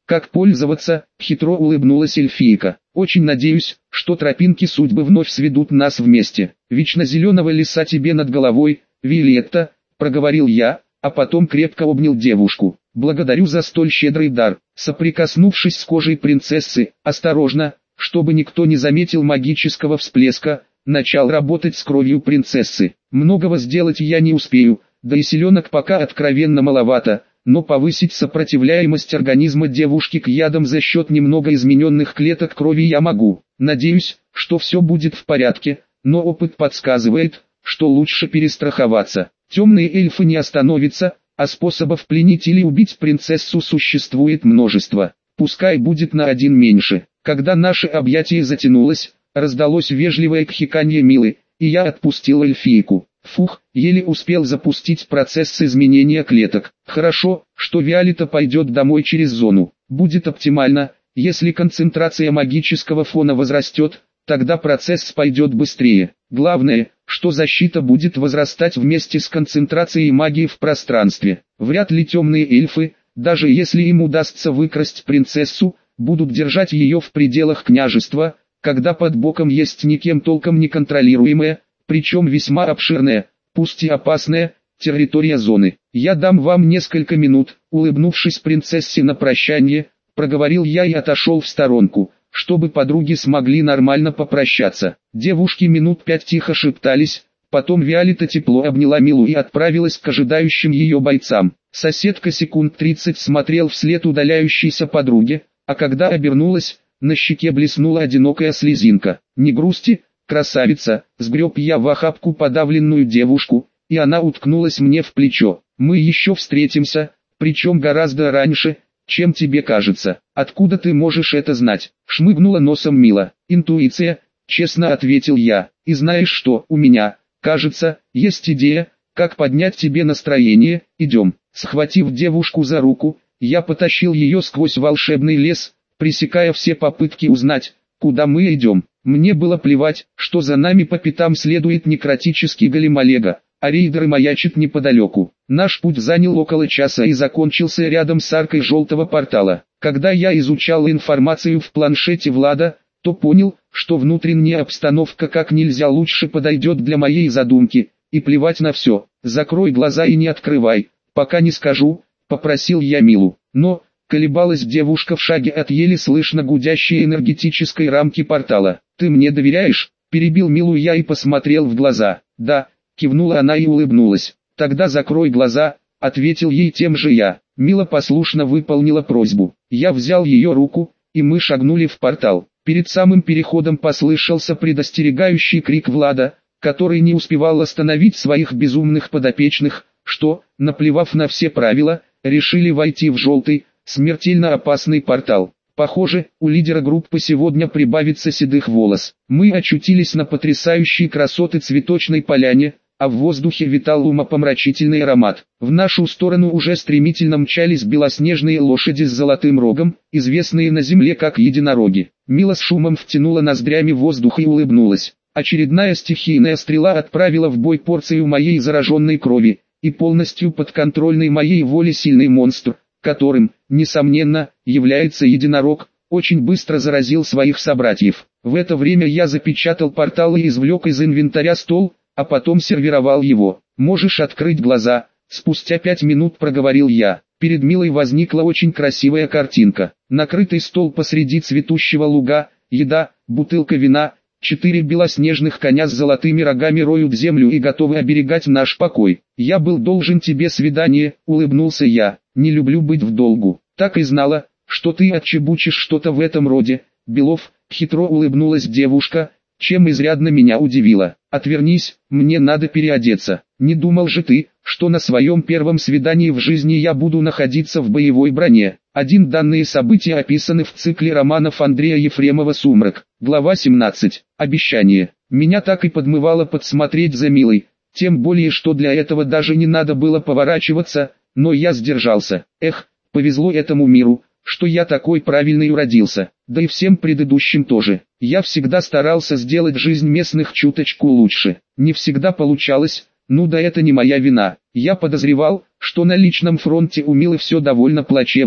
Как пользоваться? Хитро улыбнулась эльфийка. Очень надеюсь, что тропинки судьбы вновь сведут нас вместе. Вечно зеленого леса тебе над головой, Виолетта, проговорил я, а потом крепко обнял девушку. Благодарю за столь щедрый дар. Соприкоснувшись с кожей принцессы, осторожно, чтобы никто не заметил магического всплеска, начал работать с кровью принцессы. Многого сделать я не успею, да и селенок пока откровенно маловато, но повысить сопротивляемость организма девушки к ядам за счет немного измененных клеток крови я могу. Надеюсь, что все будет в порядке, но опыт подсказывает, что лучше перестраховаться. Темные эльфы не остановятся, а способов пленить или убить принцессу существует множество. Пускай будет на один меньше. Когда наше объятие затянулось, раздалось вежливое кхеканье Милы, и я отпустил эльфийку. Фух, еле успел запустить процесс изменения клеток. Хорошо, что Виолетта пойдет домой через зону. Будет оптимально, если концентрация магического фона возрастет, тогда процесс пойдет быстрее. Главное, что защита будет возрастать вместе с концентрацией магии в пространстве. Вряд ли темные эльфы, даже если им удастся выкрасть принцессу, будут держать ее в пределах княжества, когда под боком есть никем толком не контролируемая, причем весьма обширная, пусть и опасная, территория зоны. Я дам вам несколько минут, улыбнувшись принцессе на прощание, проговорил я и отошел в сторонку, чтобы подруги смогли нормально попрощаться. Девушки минут 5 тихо шептались, потом Виолетта тепло обняла Милу и отправилась к ожидающим ее бойцам. Соседка секунд 30 смотрел вслед удаляющейся подруге, а когда обернулась, на щеке блеснула одинокая слезинка. «Не грусти, красавица», сгреб я в охапку подавленную девушку, и она уткнулась мне в плечо. «Мы еще встретимся, причем гораздо раньше, чем тебе кажется. Откуда ты можешь это знать?» Шмыгнула носом Мила. «Интуиция», честно ответил я. «И знаешь что, у меня, кажется, есть идея, как поднять тебе настроение. Идем». Схватив девушку за руку, я потащил ее сквозь волшебный лес, пресекая все попытки узнать, куда мы идем. Мне было плевать, что за нами по пятам следует некротический голем Олега, а рейдеры маячат неподалеку. Наш путь занял около часа и закончился рядом с аркой желтого портала. Когда я изучал информацию в планшете Влада, то понял, что внутренняя обстановка как нельзя лучше подойдет для моей задумки, и плевать на все. «Закрой глаза и не открывай, пока не скажу», — попросил я Милу. Но колебалась девушка в шаге от еле слышно гудящей энергетической рамки портала. «Ты мне доверяешь?» — перебил Милу я и посмотрел в глаза. «Да», — кивнула она и улыбнулась. «Тогда закрой глаза», — ответил ей тем же я. Мила послушно выполнила просьбу. Я взял ее руку, и мы шагнули в портал. Перед самым переходом послышался предостерегающий крик Влада, который не успевал остановить своих безумных подопечных, что, наплевав на все правила, решили войти в желтый, смертельно опасный портал. Похоже, у лидера группы сегодня прибавится седых волос. Мы очутились на потрясающей красоты цветочной поляне, а в воздухе витал умопомрачительный аромат. В нашу сторону уже стремительно мчались белоснежные лошади с золотым рогом, известные на земле как единороги. Мила с шумом втянула ноздрями воздух и улыбнулась. Очередная стихийная стрела отправила в бой порцию моей зараженной крови, и полностью подконтрольный моей воле сильный монстр, которым, несомненно, является единорог, очень быстро заразил своих собратьев. В это время я запечатал портал и извлек из инвентаря стол, а потом сервировал его. «Можешь открыть глаза», — спустя 5 минут проговорил я. Перед Милой возникла очень красивая картинка. Накрытый стол посреди цветущего луга, еда, бутылка вина, 4 белоснежных коня с золотыми рогами роют землю и готовы оберегать наш покой. «Я был должен тебе свидание», — улыбнулся я. «Не люблю быть в долгу. Так и знала, что ты отчебучишь что-то в этом роде, Белов», — хитро улыбнулась девушка, чем изрядно меня удивило. «Отвернись, мне надо переодеться. Не думал же ты, что на своем первом свидании в жизни я буду находиться в боевой броне». Данные события описаны в цикле романов Андрея Ефремова «Сумрак». Глава 17. Обещание. Меня так и подмывало подсмотреть за Милой, тем более что для этого даже не надо было поворачиваться, но я сдержался. Эх, повезло этому миру, что я такой правильный уродился, да и всем предыдущим тоже. Я всегда старался сделать жизнь местных чуточку лучше. Не всегда получалось, ну да это не моя вина. Я подозревал, что на личном фронте у Милы все довольно плачевно,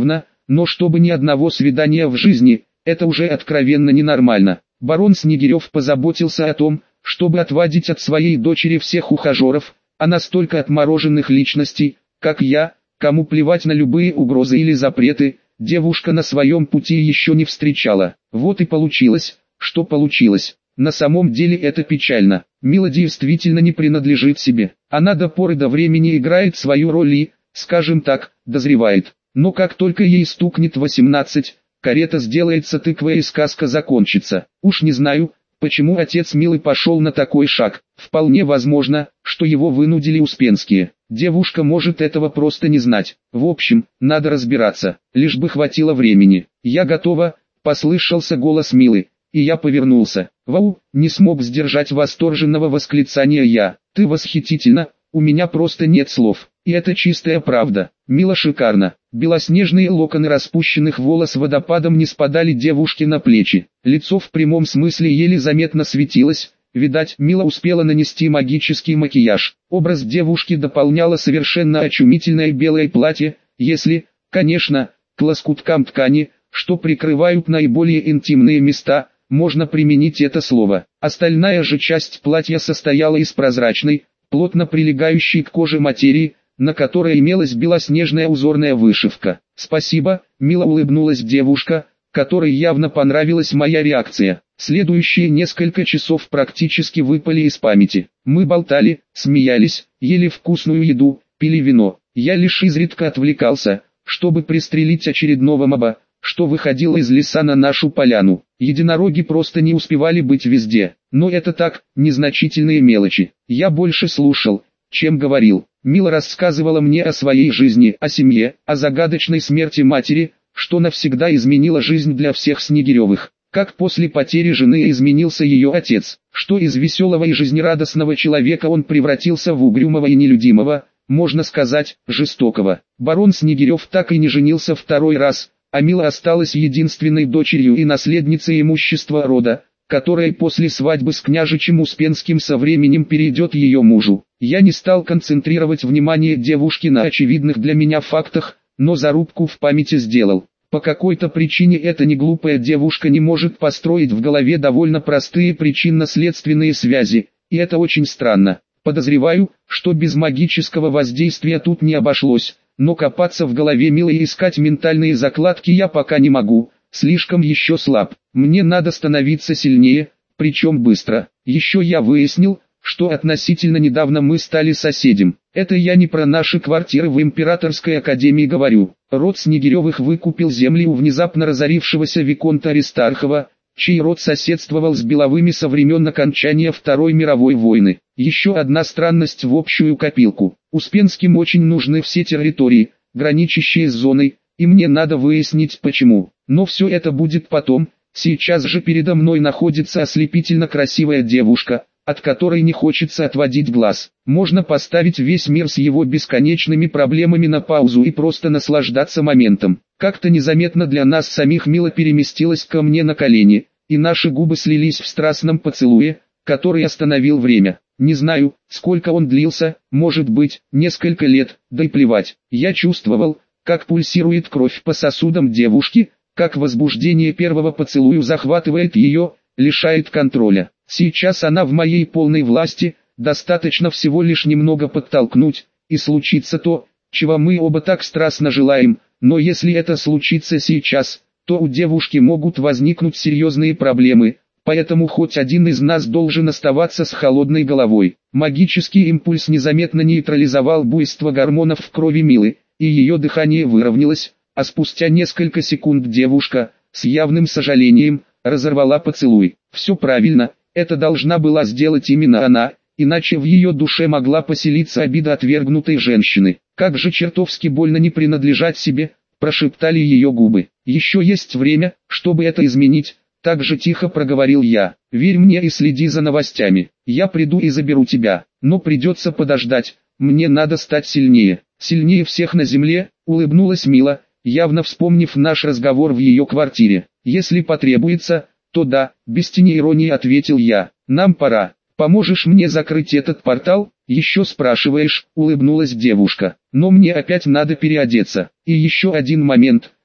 но чтобы ни одного свидания в жизни, это уже откровенно ненормально. Барон Снегирев позаботился о том, чтобы отвадить от своей дочери всех ухажеров, а настолько отмороженных личностей, как я, кому плевать на любые угрозы или запреты, девушка на своем пути еще не встречала. Вот и получилось, что получилось. На самом деле это печально. Мила действительно не принадлежит себе. Она до поры до времени играет свою роль и, скажем так, дозревает. Но как только ей стукнет 18, карета сделается тыквой и сказка закончится. Уж не знаю, почему отец Милы пошел на такой шаг. Вполне возможно, что его вынудили Успенские. Девушка может этого просто не знать. В общем, надо разбираться, лишь бы хватило времени. «Я готова», — послышался голос Милы, и я повернулся. «Вау!» — не смог сдержать восторженного восклицания я. «Ты восхитительна, у меня просто нет слов». И это чистая правда. Мила шикарно. Белоснежные локоны распущенных волос водопадом не спадали девушке на плечи. Лицо в прямом смысле еле заметно светилось. Видать, Мила успела нанести магический макияж. Образ девушки дополняло совершенно очумительное белое платье, если, конечно, к лоскуткам ткани, что прикрывают наиболее интимные места, можно применить это слово. Остальная же часть платья состояла из прозрачной, плотно прилегающей к коже материи, на которой имелась белоснежная узорная вышивка. «Спасибо», — мило улыбнулась девушка, которой явно понравилась моя реакция. Следующие несколько часов практически выпали из памяти. Мы болтали, смеялись, ели вкусную еду, пили вино. Я лишь изредка отвлекался, чтобы пристрелить очередного моба, что выходило из леса на нашу поляну. Единороги просто не успевали быть везде. Но это так, незначительные мелочи. Я больше слушал, чем говорил. Мила рассказывала мне о своей жизни, о семье, о загадочной смерти матери, что навсегда изменила жизнь для всех Снегиревых. Как после потери жены изменился ее отец, что из веселого и жизнерадостного человека он превратился в угрюмого и нелюдимого, можно сказать, жестокого. Барон Снегирев так и не женился второй раз, а Мила осталась единственной дочерью и наследницей имущества рода, которая после свадьбы с княжичем Успенским со временем перейдет ее мужу. Я не стал концентрировать внимание девушки на очевидных для меня фактах, но зарубку в памяти сделал. По какой-то причине эта неглупая девушка не может построить в голове довольно простые причинно-следственные связи, и это очень странно. Подозреваю, что без магического воздействия тут не обошлось, но копаться в голове Милы и искать ментальные закладки я пока не могу, слишком еще слаб. Мне надо становиться сильнее, причем быстро. Еще я выяснил, что относительно недавно мы стали соседям. Это я не про наши квартиры в Императорской академии говорю. Род Снегиревых выкупил земли у внезапно разорившегося виконта Аристархова, чей род соседствовал с Беловыми со времен окончания Второй мировой войны. Еще одна странность в общую копилку. Успенским очень нужны все территории, граничащие с зоной, и мне надо выяснить почему. Но все это будет потом. Сейчас же передо мной находится ослепительно красивая девушка, от которой не хочется отводить глаз. Можно поставить весь мир с его бесконечными проблемами на паузу и просто наслаждаться моментом. Как-то незаметно для нас самих Мила переместилась ко мне на колени, и наши губы слились в страстном поцелуе, который остановил время. Не знаю, сколько он длился, может быть, несколько лет, да и плевать. Я чувствовал, как пульсирует кровь по сосудам девушки, как возбуждение первого поцелуя захватывает ее, лишает контроля. Сейчас она в моей полной власти, достаточно всего лишь немного подтолкнуть, и случится то, чего мы оба так страстно желаем, но если это случится сейчас, то у девушки могут возникнуть серьезные проблемы, поэтому хоть один из нас должен оставаться с холодной головой. Магический импульс незаметно нейтрализовал буйство гормонов в крови Милы, и ее дыхание выровнялось, а спустя несколько секунд девушка, с явным сожалением, разорвала поцелуй. Все правильно, это должна была сделать именно она, иначе в ее душе могла поселиться обида отвергнутой женщины. Как же чертовски больно не принадлежать себе, прошептали ее губы. Еще есть время, чтобы это изменить, так же тихо проговорил я. Верь мне и следи за новостями. Я приду и заберу тебя, но придется подождать, мне надо стать сильнее. Сильнее всех на земле, улыбнулась Мила, явно вспомнив наш разговор в ее квартире. Если потребуется, то да, без тени иронии ответил я. Нам пора. Поможешь мне закрыть этот портал? Еще спрашиваешь, улыбнулась девушка. Но мне опять надо переодеться. И еще один момент.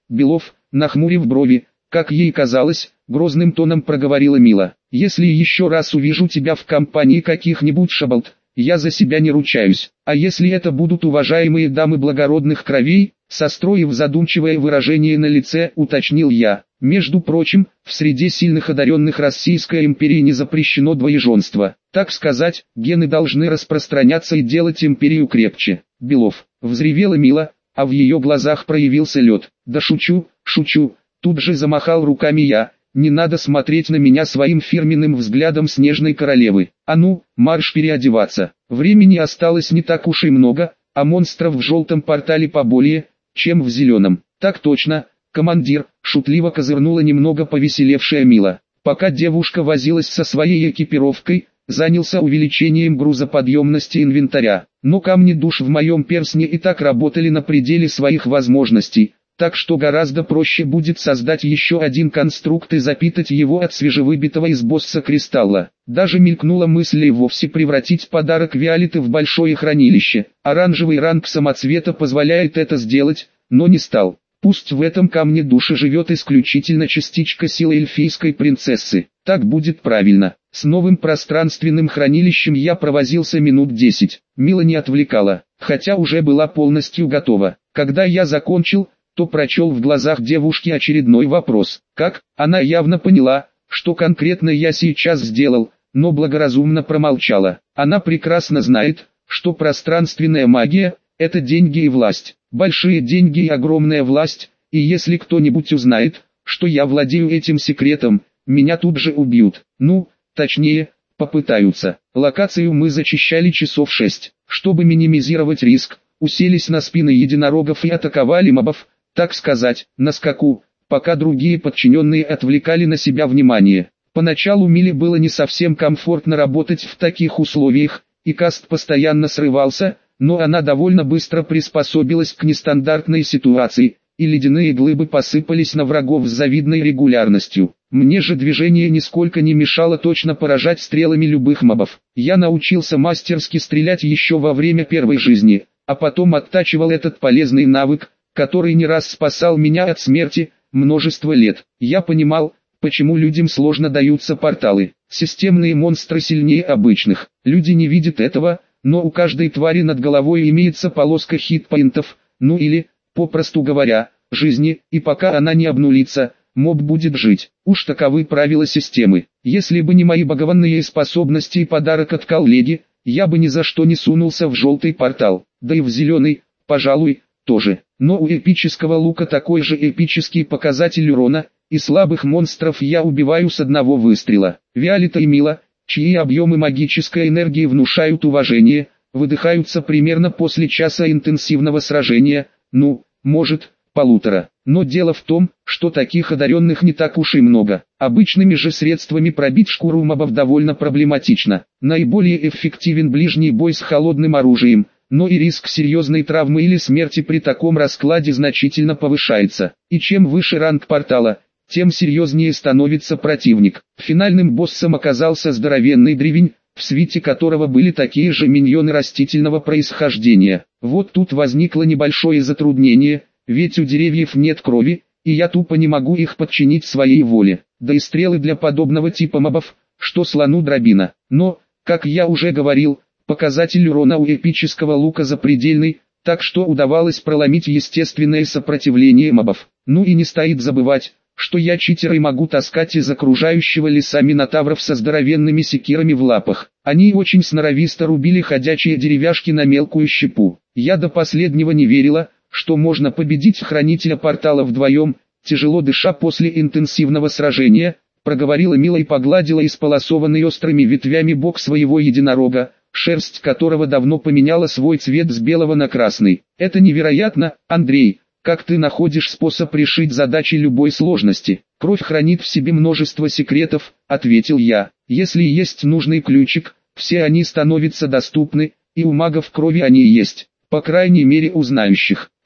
Белов, нахмурив брови, как ей казалось, грозным тоном проговорила Мила. «Если еще раз увижу тебя в компании каких-нибудь шабалд, я за себя не ручаюсь. А если это будут уважаемые дамы благородных кровей?» Состроив задумчивое выражение на лице, уточнил я. Между прочим, в среде сильных одаренных Российской империи не запрещено двоеженство. Так сказать, гены должны распространяться и делать империю крепче. Белов. Взревела Мила, а в ее глазах проявился лед. «Да шучу, шучу», тут же замахал руками я. «Не надо смотреть на меня своим фирменным взглядом снежной королевы. А ну, марш переодеваться. Времени осталось не так уж и много, а монстров в желтом портале поболее, чем в зеленом». «Так точно, командир», шутливо козырнула немного повеселевшая Мила. Пока девушка возилась со своей экипировкой, занялся увеличением грузоподъемности инвентаря. Но камни душ в моем перстне и так работали на пределе своих возможностей, так что гораздо проще будет создать еще один конструкт и запитать его от свежевыбитого из босса кристалла. Даже мелькнула мысль и вовсе превратить подарок Виолетты в большое хранилище. Оранжевый ранг самоцвета позволяет это сделать, но не стал. Пусть в этом камне души живет исключительно частичка силы эльфийской принцессы. Так будет правильно. С новым пространственным хранилищем я провозился минут 10. Мила не отвлекала, хотя уже была полностью готова. Когда я закончил, то прочел в глазах девушки очередной вопрос. Как? Она явно поняла, что конкретно я сейчас сделал, но благоразумно промолчала. Она прекрасно знает, что пространственная магия – это деньги и власть. Большие деньги и огромная власть, и если кто-нибудь узнает, что я владею этим секретом, меня тут же убьют. Ну, точнее, попытаются. Локацию мы зачищали часов 6. Чтобы минимизировать риск, уселись на спины единорогов и атаковали мобов, так сказать, на скаку, пока другие подчиненные отвлекали на себя внимание. Поначалу Миле было не совсем комфортно работать в таких условиях, и каст постоянно срывался, но она довольно быстро приспособилась к нестандартной ситуации, и ледяные глыбы посыпались на врагов с завидной регулярностью. Мне же движение нисколько не мешало точно поражать стрелами любых мобов. Я научился мастерски стрелять еще во время первой жизни, а потом оттачивал этот полезный навык, который не раз спасал меня от смерти, множество лет. Я понимал, почему людям сложно даются порталы. Системные монстры сильнее обычных. Люди не видят этого, но у каждой твари над головой имеется полоска хитпоинтов, ну или, попросту говоря, жизни, и пока она не обнулится, моб будет жить. Уж таковы правила системы. Если бы не мои богованные способности и подарок от коллеги, я бы ни за что не сунулся в желтый портал, да и в зеленый, пожалуй, тоже. Но у эпического лука такой же эпический показатель урона, и слабых монстров я убиваю с одного выстрела. Виолетта и Мила, чьи объемы магической энергии внушают уважение, выдыхаются примерно после часа интенсивного сражения, ну, может, полутора. Но дело в том, что таких одаренных не так уж и много. Обычными же средствами пробить шкуру мобов довольно проблематично. Наиболее эффективен ближний бой с холодным оружием, но и риск серьезной травмы или смерти при таком раскладе значительно повышается. И чем выше ранг портала, тем серьезнее становится противник. Финальным боссом оказался здоровенный древень, в свите которого были такие же миньоны растительного происхождения. Вот тут возникло небольшое затруднение, ведь у деревьев нет крови, и я тупо не могу их подчинить своей воле. Да и стрелы для подобного типа мобов, что слону дробина. Но, как я уже говорил, показатель урона у эпического лука запредельный, так что удавалось проломить естественное сопротивление мобов. Ну и не стоит забывать, что я читер и могу таскать из окружающего леса минотавров со здоровенными секирами в лапах. Они очень сноровисто рубили ходячие деревяшки на мелкую щепу. Я до последнего не верила, что можно победить хранителя портала вдвоем, тяжело дыша после интенсивного сражения, проговорила Мила и погладила исполосованный острыми ветвями бок своего единорога, шерсть которого давно поменяла свой цвет с белого на красный. Это невероятно, Андрей. Как ты находишь способ решить задачи любой сложности? Кровь хранит в себе множество секретов, ответил я. Если есть нужный ключик, все они становятся доступны, и у магов крови они есть. По крайней мере у знающих.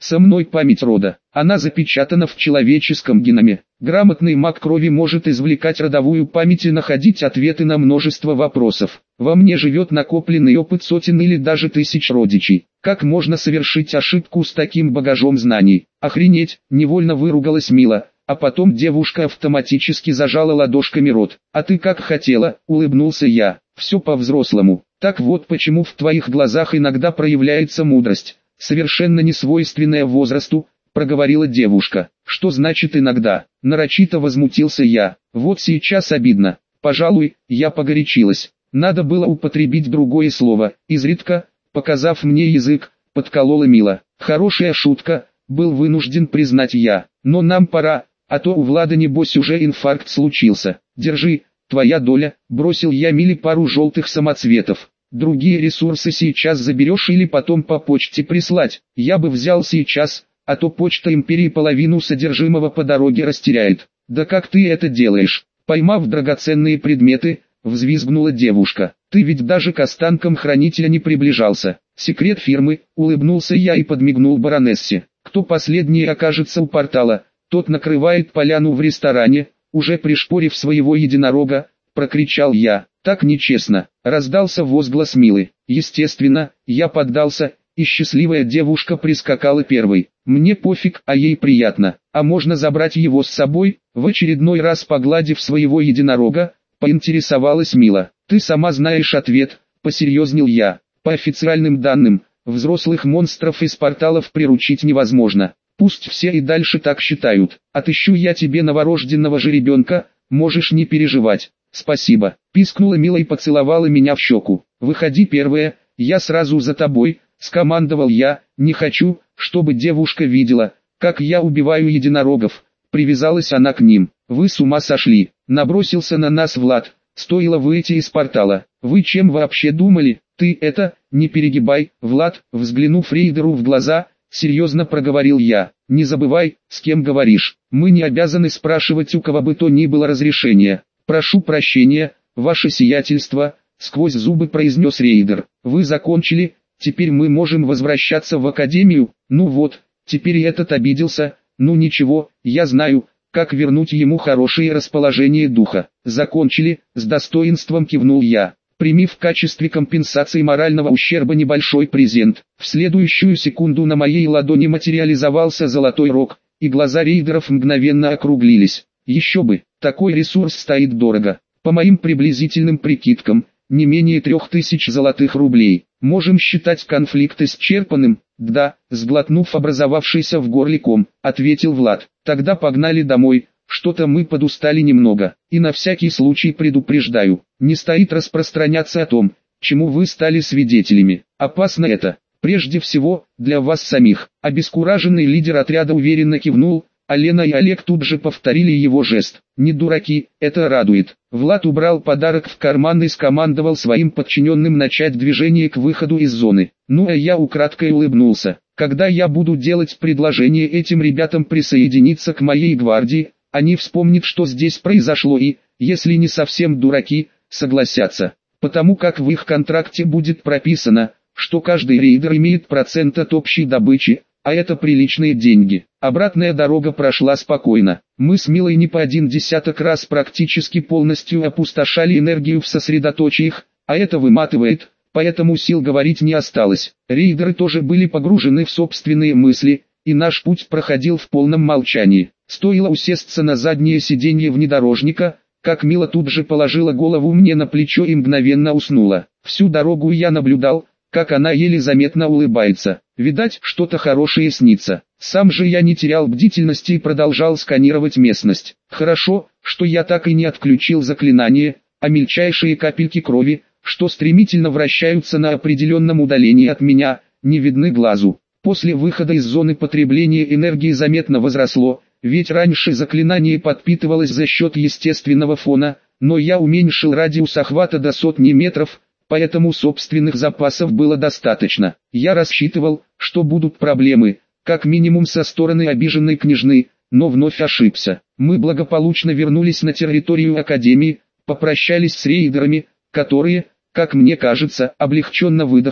Со мной память рода. Она запечатана в человеческом геноме. Грамотный маг крови может извлекать родовую память и находить ответы на множество вопросов. Во мне живет накопленный опыт сотен или даже тысяч родичей. Как можно совершить ошибку с таким багажом знаний? Охренеть, невольно выругалась Мила. А потом девушка автоматически зажала ладошками рот. «А ты как хотела», — улыбнулся я. «Все по-взрослому. Так вот почему в твоих глазах иногда проявляется мудрость, совершенно не свойственная возрасту», — проговорила девушка. «Что значит иногда?» — нарочито возмутился я. «Вот сейчас обидно. Пожалуй, я погорячилась. Надо было употребить другое слово. Изредка, показав мне язык, подколола Мила. Хорошая шутка, был вынужден признать я. Но нам пора, а то у Влада небось уже инфаркт случился. Держи, твоя доля», — бросил я Миле пару желтых самоцветов. «Другие ресурсы сейчас заберешь или потом по почте прислать? Я бы взял сейчас, а то почта империи половину содержимого по дороге растеряет». «Да как ты это делаешь?» Поймав драгоценные предметы, взвизгнула девушка. «Ты ведь даже к останкам хранителя не приближался». «Секрет фирмы», — улыбнулся я и подмигнул баронессе. «Кто последний окажется у портала, тот накрывает поляну в ресторане», уже пришпорив своего единорога, прокричал я. «Так нечестно», — раздался возглас Милы. Естественно, я поддался, и счастливая девушка прискакала первой. «Мне пофиг, а ей приятно. А можно забрать его с собой?» В очередной раз погладив своего единорога, поинтересовалась Мила. «Ты сама знаешь ответ», — посерьезнел я. «По официальным данным, взрослых монстров из порталов приручить невозможно. Пусть все и дальше так считают. Отыщу я тебе новорожденного жеребенка, можешь не переживать». «Спасибо», — пискнула Мила и поцеловала меня в щеку. «Выходи первая, я сразу за тобой», — скомандовал я. «Не хочу, чтобы девушка видела, как я убиваю единорогов». Привязалась она к ним. «Вы с ума сошли», — набросился на нас Влад. «Стоило выйти из портала. Вы чем вообще думали? Ты это, не перегибай, Влад», взглянув рейдеру в глаза, серьезно проговорил я. «Не забывай, с кем говоришь. Мы не обязаны спрашивать у кого бы то ни было разрешения». «Прошу прощения, ваше сиятельство», — сквозь зубы произнес рейдер. «Вы закончили, теперь мы можем возвращаться в академию». «Ну вот, теперь и этот обиделся. Ну ничего, я знаю, как вернуть ему хорошее расположение духа». «Закончили», — с достоинством кивнул я. «Прими в качестве компенсации морального ущерба небольшой презент». В следующую секунду на моей ладони материализовался золотой рог, и глаза рейдеров мгновенно округлились. Еще бы, такой ресурс стоит дорого. По моим приблизительным прикидкам, не менее 3000 золотых рублей. Можем считать конфликт исчерпанным. «Да», сглотнув образовавшийся в горле ком, ответил Влад. «Тогда погнали домой, что-то мы подустали немного. И на всякий случай предупреждаю, не стоит распространяться о том, чему вы стали свидетелями. Опасно это, прежде всего, для вас самих». Обескураженный лидер отряда уверенно кивнул, а Лена и Олег тут же повторили его жест. «Не дураки, это радует». Влад убрал подарок в карман и скомандовал своим подчиненным начать движение к выходу из зоны. Ну а я украдкой улыбнулся. Когда я буду делать предложение этим ребятам присоединиться к моей гвардии, они вспомнят, что здесь произошло и, если не совсем дураки, согласятся. Потому как в их контракте будет прописано, что каждый рейдер имеет процент от общей добычи, а это приличные деньги. Обратная дорога прошла спокойно. Мы с Милой не по один десяток раз практически полностью опустошали энергию в сосредоточиях, а это выматывает, поэтому сил говорить не осталось. Рейдеры тоже были погружены в собственные мысли, и наш путь проходил в полном молчании. Стоило усесться на заднее сиденье внедорожника, как Мила тут же положила голову мне на плечо и мгновенно уснула. Всю дорогу я наблюдал, как она еле заметно улыбается. Видать, что-то хорошее снится. Сам же я не терял бдительности и продолжал сканировать местность. Хорошо, что я так и не отключил заклинание, а мельчайшие капельки крови, что стремительно вращаются на определенном удалении от меня, не видны глазу. После выхода из зоны потребления энергии заметно возросло, ведь раньше заклинание подпитывалось за счет естественного фона, но я уменьшил радиус охвата до сотни метров, поэтому собственных запасов было достаточно. Я рассчитывал, что будут проблемы, как минимум со стороны обиженной княжны, но вновь ошибся. Мы благополучно вернулись на территорию Академии, попрощались с рейдерами, которые, как мне кажется, облегченно выдохнули,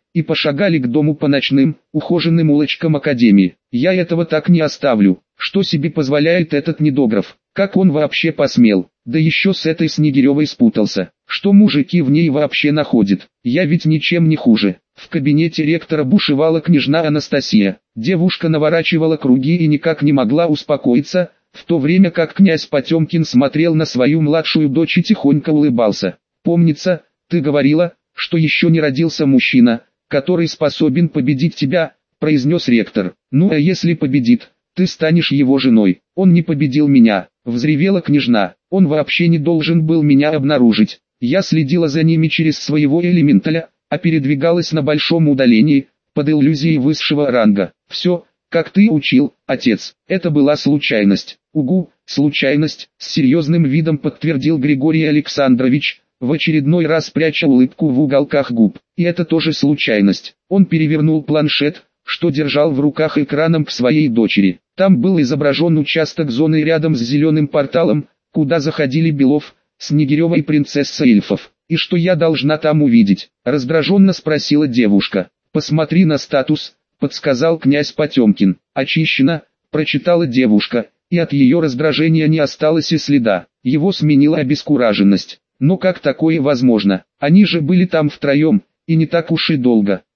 и пошагали к дому по ночным, ухоженным улочкам академии. Я этого так не оставлю. Что себе позволяет этот недогров? Как он вообще посмел? Да еще с этой Снегиревой спутался. Что мужики в ней вообще находят? Я ведь ничем не хуже. В кабинете ректора бушевала княжна Анастасия. Девушка наворачивала круги и никак не могла успокоиться, в то время как князь Потемкин смотрел на свою младшую дочь и тихонько улыбался. «Помнится, ты говорила, что еще не родился мужчина, который способен победить тебя», — произнес ректор. «Ну а если победит, ты станешь его женой». «Он не победил меня», — взревела княжна. «Он вообще не должен был меня обнаружить. Я следила за ними через своего элементаля, а передвигалась на большом удалении, под иллюзией высшего ранга. Все, как ты учил, отец, это была случайность». «Угу, случайность», — с серьезным видом подтвердил Григорий Александрович, в очередной раз пряча улыбку в уголках губ. «И это тоже случайность». Он перевернул планшет, что держал в руках, экраном к своей дочери. Там был изображен участок зоны рядом с зеленым порталом, куда заходили Белов, Снегирева и принцесса эльфов. «И что я должна там увидеть?» — раздраженно спросила девушка. «Посмотри на статус», — подсказал князь Потемкин. «Очищено», — прочитала девушка, и от ее раздражения не осталось и следа. Его сменила обескураженность. Но как такое возможно? Они же были там втроем, и не так уж и долго.